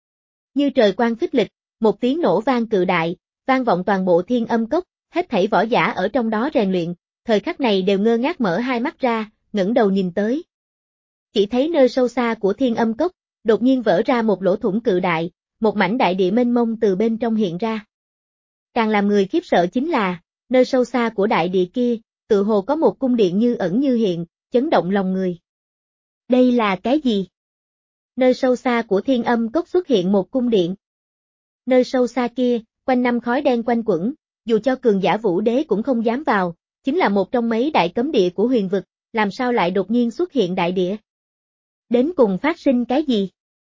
như trời quang phích lịch, một tiếng nổ vang cự đại, vang vọng toàn bộ Thiên Âm Cốc, hết thảy võ giả ở trong đó rèn luyện, thời khắc này đều ngơ ngác mở hai mắt ra, ngẩng đầu nhìn tới. Chỉ thấy nơi sâu xa của Thiên Âm Cốc, đột nhiên vỡ ra một lỗ thủng cự đại, một mảnh đại địa mênh mông từ bên trong hiện ra. Càng làm người khiếp sợ chính là, nơi sâu xa của đại địa kia, tự hồ có một cung điện như ẩn như hiện, chấn động lòng người. Đây là cái gì? Nơi sâu xa của Thiên Âm Cốc xuất hiện một cung điện. Nơi sâu xa kia, quanh năm khói đen quanh quẩn, dù cho cường giả Vũ Đế cũng không dám vào, chính là một trong mấy đại cấm địa của huyền vực, làm sao lại đột nhiên xuất hiện đại địa? Đến cùng phát sinh cái gì?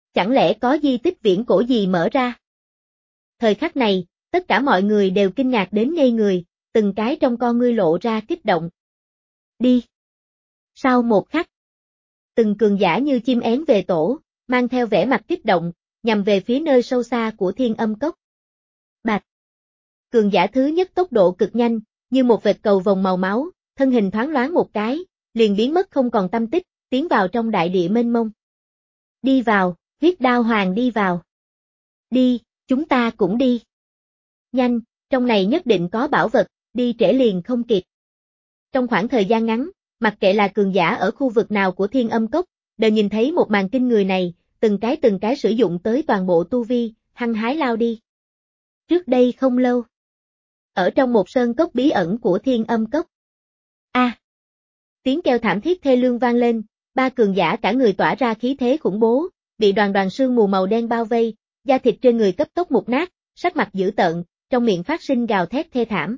Chẳng lẽ có di tích viễn cổ gì mở ra? Thời khắc này, tất cả mọi người đều kinh ngạc đến ngây người, từng cái trong con ngươi lộ ra kích động. Đi! Sau một khắc, từng cường giả như chim én về tổ, mang theo vẻ mặt kích động, nhằm về phía nơi sâu xa của Thiên Âm Cốc. Bạch! Cường giả thứ nhất tốc độ cực nhanh, như một vệt cầu vồng màu máu, thân hình thoáng loáng một cái, liền biến mất không còn tăm tích, tiến vào trong đại địa mênh mông. Đi vào, huyết đao hoàng đi vào. Đi, chúng ta cũng đi. Nhanh, trong này nhất định có bảo vật, đi trễ liền không kịp. Trong khoảng thời gian ngắn, mặc kệ là cường giả ở khu vực nào của Thiên Âm Cốc, đều nhìn thấy một màn kinh người này, từng cái từng cái sử dụng tới toàn bộ tu vi, hăng hái lao đi. Trước đây không lâu, ở trong một sơn cốc bí ẩn của Thiên Âm Cốc. A! À, tiếng kêu thảm thiết thê lương vang lên, ba cường giả cả người tỏa ra khí thế khủng bố, bị đoàn đoàn sương mù màu đen bao vây, da thịt trên người cấp tốc mục nát, sắc mặt dữ tợn, trong miệng phát sinh gào thét thê thảm.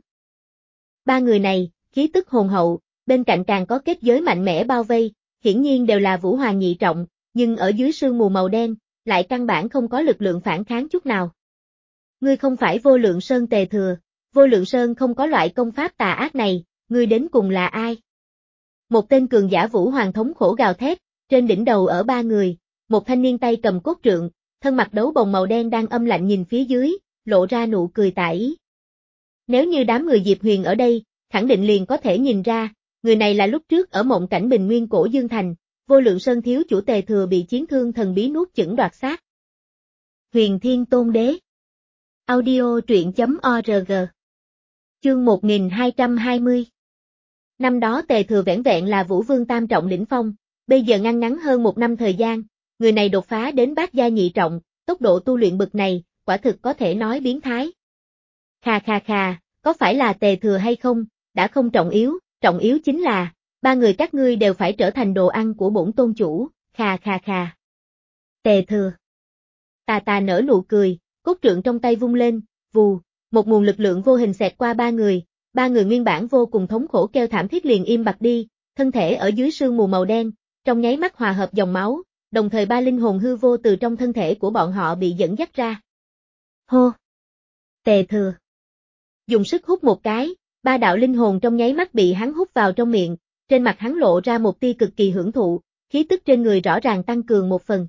Ba người này, khí tức hồn hậu, bên cạnh càng có kết giới mạnh mẽ bao vây, hiển nhiên đều là Vũ Hoàng nhị trọng, nhưng ở dưới sương mù màu đen, lại căn bản không có lực lượng phản kháng chút nào. Ngươi không phải Vô Lượng Sơn Tề Thừa, Vô Lượng Sơn không có loại công pháp tà ác này, ngươi đến cùng là ai? Một tên cường giả Vũ Hoàng thống khổ gào thét, trên đỉnh đầu ở ba người, một thanh niên tay cầm cốt trượng, thân mặc đấu bồng màu đen đang âm lạnh nhìn phía dưới, lộ ra nụ cười tà ý. Nếu như đám người Diệp Huyền ở đây, khẳng định liền có thể nhìn ra, người này là lúc trước ở mộng cảnh bình nguyên cổ Dương Thành, Vô Lượng Sơn thiếu chủ Tề Thừa bị chiến thương thần bí nuốt chửng đoạt xác. Huyền Thiên Tôn Đế. Audio truyện chấm org. Chương một nghìn hai trăm hai mươi. Năm đó Tề Thừa vẻn vẹn là Vũ Vương tam trọng đỉnh phong, bây giờ ngăn ngắn hơn một năm thời gian, người này đột phá đến bát gia nhị trọng, tốc độ tu luyện bực này, quả thực có thể nói biến thái. Khà khà khà, có phải là Tề Thừa hay không, đã không trọng yếu, trọng yếu chính là, ba người các ngươi đều phải trở thành đồ ăn của bổn tôn chủ, khà khà khà. Tề Thừa. Tà tà nở nụ cười, cốt trượng trong tay vung lên, vù, một nguồn lực lượng vô hình xẹt qua ba người, ba người nguyên bản vô cùng thống khổ kêu thảm thiết liền im bặt đi, thân thể ở dưới sương mù màu đen, trong nháy mắt hòa hợp dòng máu, đồng thời ba linh hồn hư vô từ trong thân thể của bọn họ bị dẫn dắt ra. Hô! Tề Thừa. Dùng sức hút một cái, ba đạo linh hồn trong nháy mắt bị hắn hút vào trong miệng, trên mặt hắn lộ ra một tia cực kỳ hưởng thụ, khí tức trên người rõ ràng tăng cường một phần.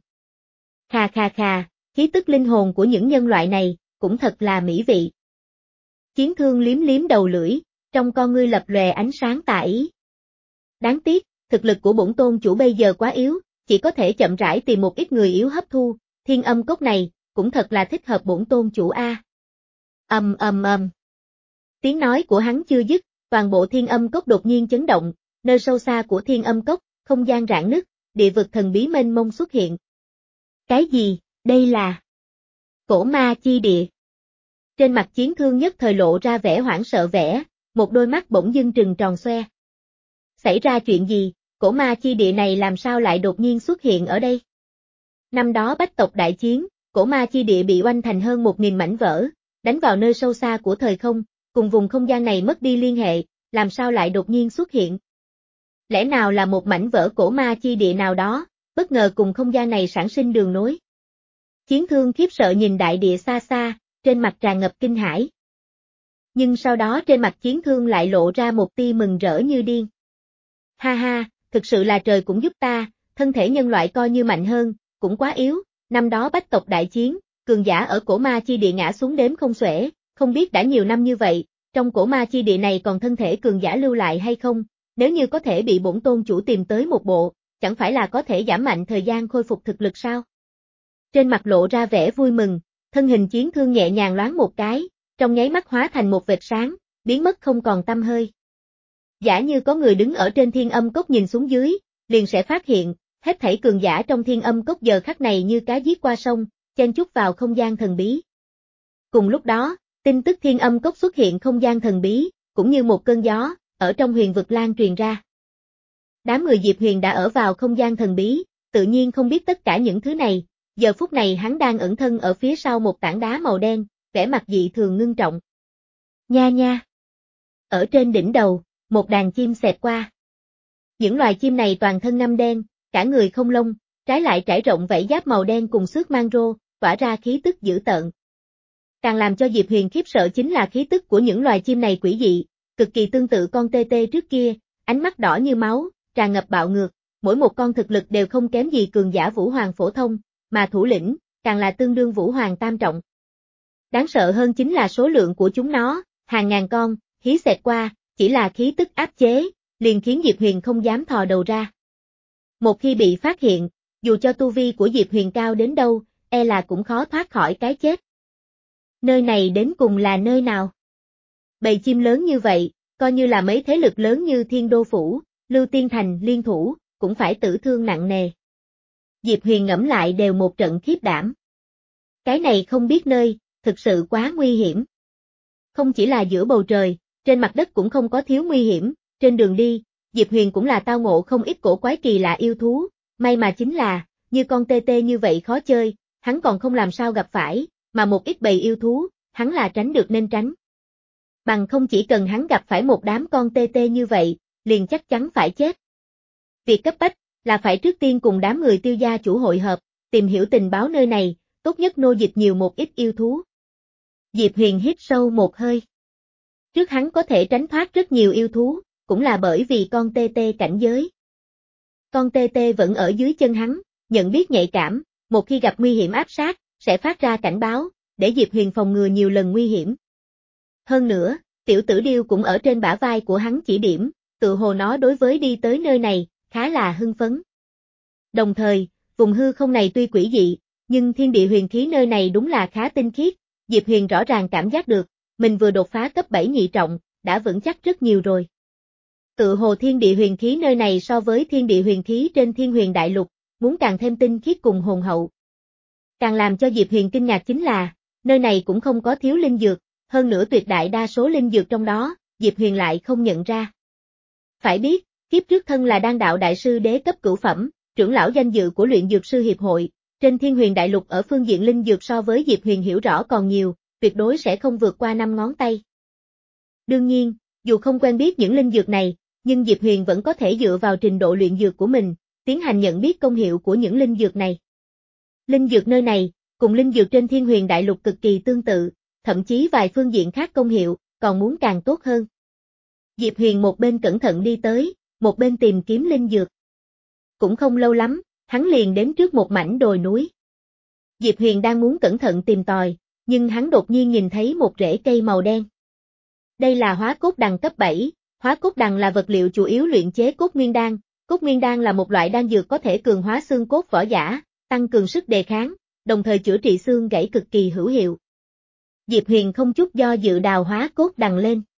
Khà khà khà, khí tức linh hồn của những nhân loại này, cũng thật là mỹ vị. Chiến thương liếm liếm đầu lưỡi, trong con ngươi lập lòe ánh sáng tà ý. Đáng tiếc, thực lực của bổn tôn chủ bây giờ quá yếu, chỉ có thể chậm rãi tìm một ít người yếu hấp thu, Thiên Âm Cốc này, cũng thật là thích hợp bổn tôn chủ a. Ầm ầm ầm. Tiếng nói của hắn chưa dứt, toàn bộ Thiên Âm Cốc đột nhiên chấn động, nơi sâu xa của Thiên Âm Cốc, không gian rạn nứt, địa vực thần bí mênh mông xuất hiện. Cái gì, đây là Cổ Ma Chi Địa. Trên mặt chiến thương nhất thời lộ ra vẻ hoảng sợ vẻ, một đôi mắt bỗng dưng trừng tròn xoe. Xảy ra chuyện gì, Cổ Ma Chi Địa này làm sao lại đột nhiên xuất hiện ở đây? Năm đó bách tộc đại chiến, Cổ Ma Chi Địa bị oanh thành hơn một nghìn mảnh vỡ, đánh vào nơi sâu xa của thời không, cùng vùng không gian này mất đi liên hệ, làm sao lại đột nhiên xuất hiện? Lẽ nào là một mảnh vỡ Cổ Ma Chi Địa nào đó, bất ngờ cùng không gian này sản sinh đường nối? Chiến thương khiếp sợ nhìn đại địa xa xa, trên mặt tràn ngập kinh hãi. Nhưng sau đó trên mặt chiến thương lại lộ ra một tia mừng rỡ như điên. Ha ha, thực sự là trời cũng giúp ta, thân thể nhân loại coi như mạnh hơn, cũng quá yếu, năm đó bách tộc đại chiến, cường giả ở Cổ Ma Chi Địa ngã xuống đếm không xuể, không biết đã nhiều năm như vậy, trong Cổ Ma Chi Địa này còn thân thể cường giả lưu lại hay không, nếu như có thể bị bổn tôn chủ tìm tới một bộ, chẳng phải là có thể giảm mạnh thời gian khôi phục thực lực sao? Trên mặt lộ ra vẻ vui mừng, thân hình chiến thương nhẹ nhàng loáng một cái, trong nháy mắt hóa thành một vệt sáng, biến mất không còn tăm hơi. Giả như có người đứng ở trên Thiên Âm Cốc nhìn xuống dưới, liền sẽ phát hiện, hết thảy cường giả trong Thiên Âm Cốc giờ khắc này như cá giết qua sông, chen chúc vào không gian thần bí. Cùng lúc đó, tin tức Thiên Âm Cốc xuất hiện không gian thần bí, cũng như một cơn gió, ở trong huyền vực lan truyền ra. Đám người Diệp Huyền đã ở vào không gian thần bí, tự nhiên không biết tất cả những thứ này, giờ phút này hắn đang ẩn thân ở phía sau một tảng đá màu đen, vẻ mặt dị thường ngưng trọng. Nha nha! Ở trên đỉnh đầu, một đàn chim xẹt qua. Những loài chim này toàn thân ngăm đen, cả người không lông, trái lại trải rộng vảy giáp màu đen cùng xước mang rô, tỏa ra khí tức dữ tợn. Càng làm cho Diệp Huyền khiếp sợ chính là khí tức của những loài chim này quỷ dị, cực kỳ tương tự con tê tê trước kia, ánh mắt đỏ như máu, tràn ngập bạo ngược, mỗi một con thực lực đều không kém gì cường giả Vũ Hoàng phổ thông, mà thủ lĩnh, càng là tương đương Vũ Hoàng tam trọng. Đáng sợ hơn chính là số lượng của chúng nó, hàng ngàn con, hí xẹt qua, chỉ là khí tức áp chế, liền khiến Diệp Huyền không dám thò đầu ra. Một khi bị phát hiện, dù cho tu vi của Diệp Huyền cao đến đâu, e là cũng khó thoát khỏi cái chết. Nơi này đến cùng là nơi nào? Bầy chim lớn như vậy, coi như là mấy thế lực lớn như Thiên Đô Phủ, Lưu Tiên Thành liên thủ, cũng phải tử thương nặng nề. Diệp Huyền ngẫm lại đều một trận khiếp đảm. Cái này không biết nơi, thực sự quá nguy hiểm. Không chỉ là giữa bầu trời, trên mặt đất cũng không có thiếu nguy hiểm, trên đường đi, Diệp Huyền cũng là tao ngộ không ít cổ quái kỳ lạ yêu thú, may mà chính là, như con tê tê như vậy khó chơi, hắn còn không làm sao gặp phải, mà một ít bầy yêu thú, hắn là tránh được nên tránh. Bằng không chỉ cần hắn gặp phải một đám con tê tê như vậy, liền chắc chắn phải chết. Việc cấp bách, là phải trước tiên cùng đám người Tiêu gia chủ hội hợp, tìm hiểu tình báo nơi này, tốt nhất nô dịch nhiều một ít yêu thú. Diệp Huyền hít sâu một hơi. Trước hắn có thể tránh thoát rất nhiều yêu thú, cũng là bởi vì con tê tê cảnh giới. Con tê tê vẫn ở dưới chân hắn, nhận biết nhạy cảm, một khi gặp nguy hiểm áp sát, sẽ phát ra cảnh báo, để Diệp Huyền phòng ngừa nhiều lần nguy hiểm. Hơn nữa, tiểu tử điêu cũng ở trên bả vai của hắn chỉ điểm, tự hồ nó đối với đi tới nơi này, khá là hưng phấn. Đồng thời, vùng hư không này tuy quỷ dị, nhưng thiên địa huyền khí nơi này đúng là khá tinh khiết, Diệp Huyền rõ ràng cảm giác được, mình vừa đột phá cấp bảy nhị trọng, đã vững chắc rất nhiều rồi. Tự hồ thiên địa huyền khí nơi này so với thiên địa huyền khí trên Thiên Huyền Đại Lục, muốn càng thêm tinh khiết cùng hồn hậu. Càng làm cho Diệp Huyền kinh ngạc chính là, nơi này cũng không có thiếu linh dược, hơn nữa tuyệt đại đa số linh dược trong đó, Diệp Huyền lại không nhận ra. Phải biết, kiếp trước thân là đan đạo đại sư đế cấp cửu phẩm, trưởng lão danh dự của luyện dược sư hiệp hội, trên Thiên Huyền Đại Lục ở phương diện linh dược so với Diệp Huyền hiểu rõ còn nhiều, tuyệt đối sẽ không vượt qua năm ngón tay. Đương nhiên, dù không quen biết những linh dược này, nhưng Diệp Huyền vẫn có thể dựa vào trình độ luyện dược của mình, tiến hành nhận biết công hiệu của những linh dược này. Linh dược nơi này, cùng linh dược trên Thiên Huyền Đại Lục cực kỳ tương tự, thậm chí vài phương diện khác công hiệu, còn muốn càng tốt hơn. Diệp Huyền một bên cẩn thận đi tới, một bên tìm kiếm linh dược. Cũng không lâu lắm, hắn liền đến trước một mảnh đồi núi. Diệp Huyền đang muốn cẩn thận tìm tòi, nhưng hắn đột nhiên nhìn thấy một rễ cây màu đen. Đây là hóa cốt đằng cấp bảy, hóa cốt đằng là vật liệu chủ yếu luyện chế cốt nguyên đan, cốt nguyên đan là một loại đan dược có thể cường hóa xương cốt võ giả, tăng cường sức đề kháng, đồng thời chữa trị xương gãy cực kỳ hữu hiệu. Diệp Huyền không chút do dự đào hóa cốt đằng lên.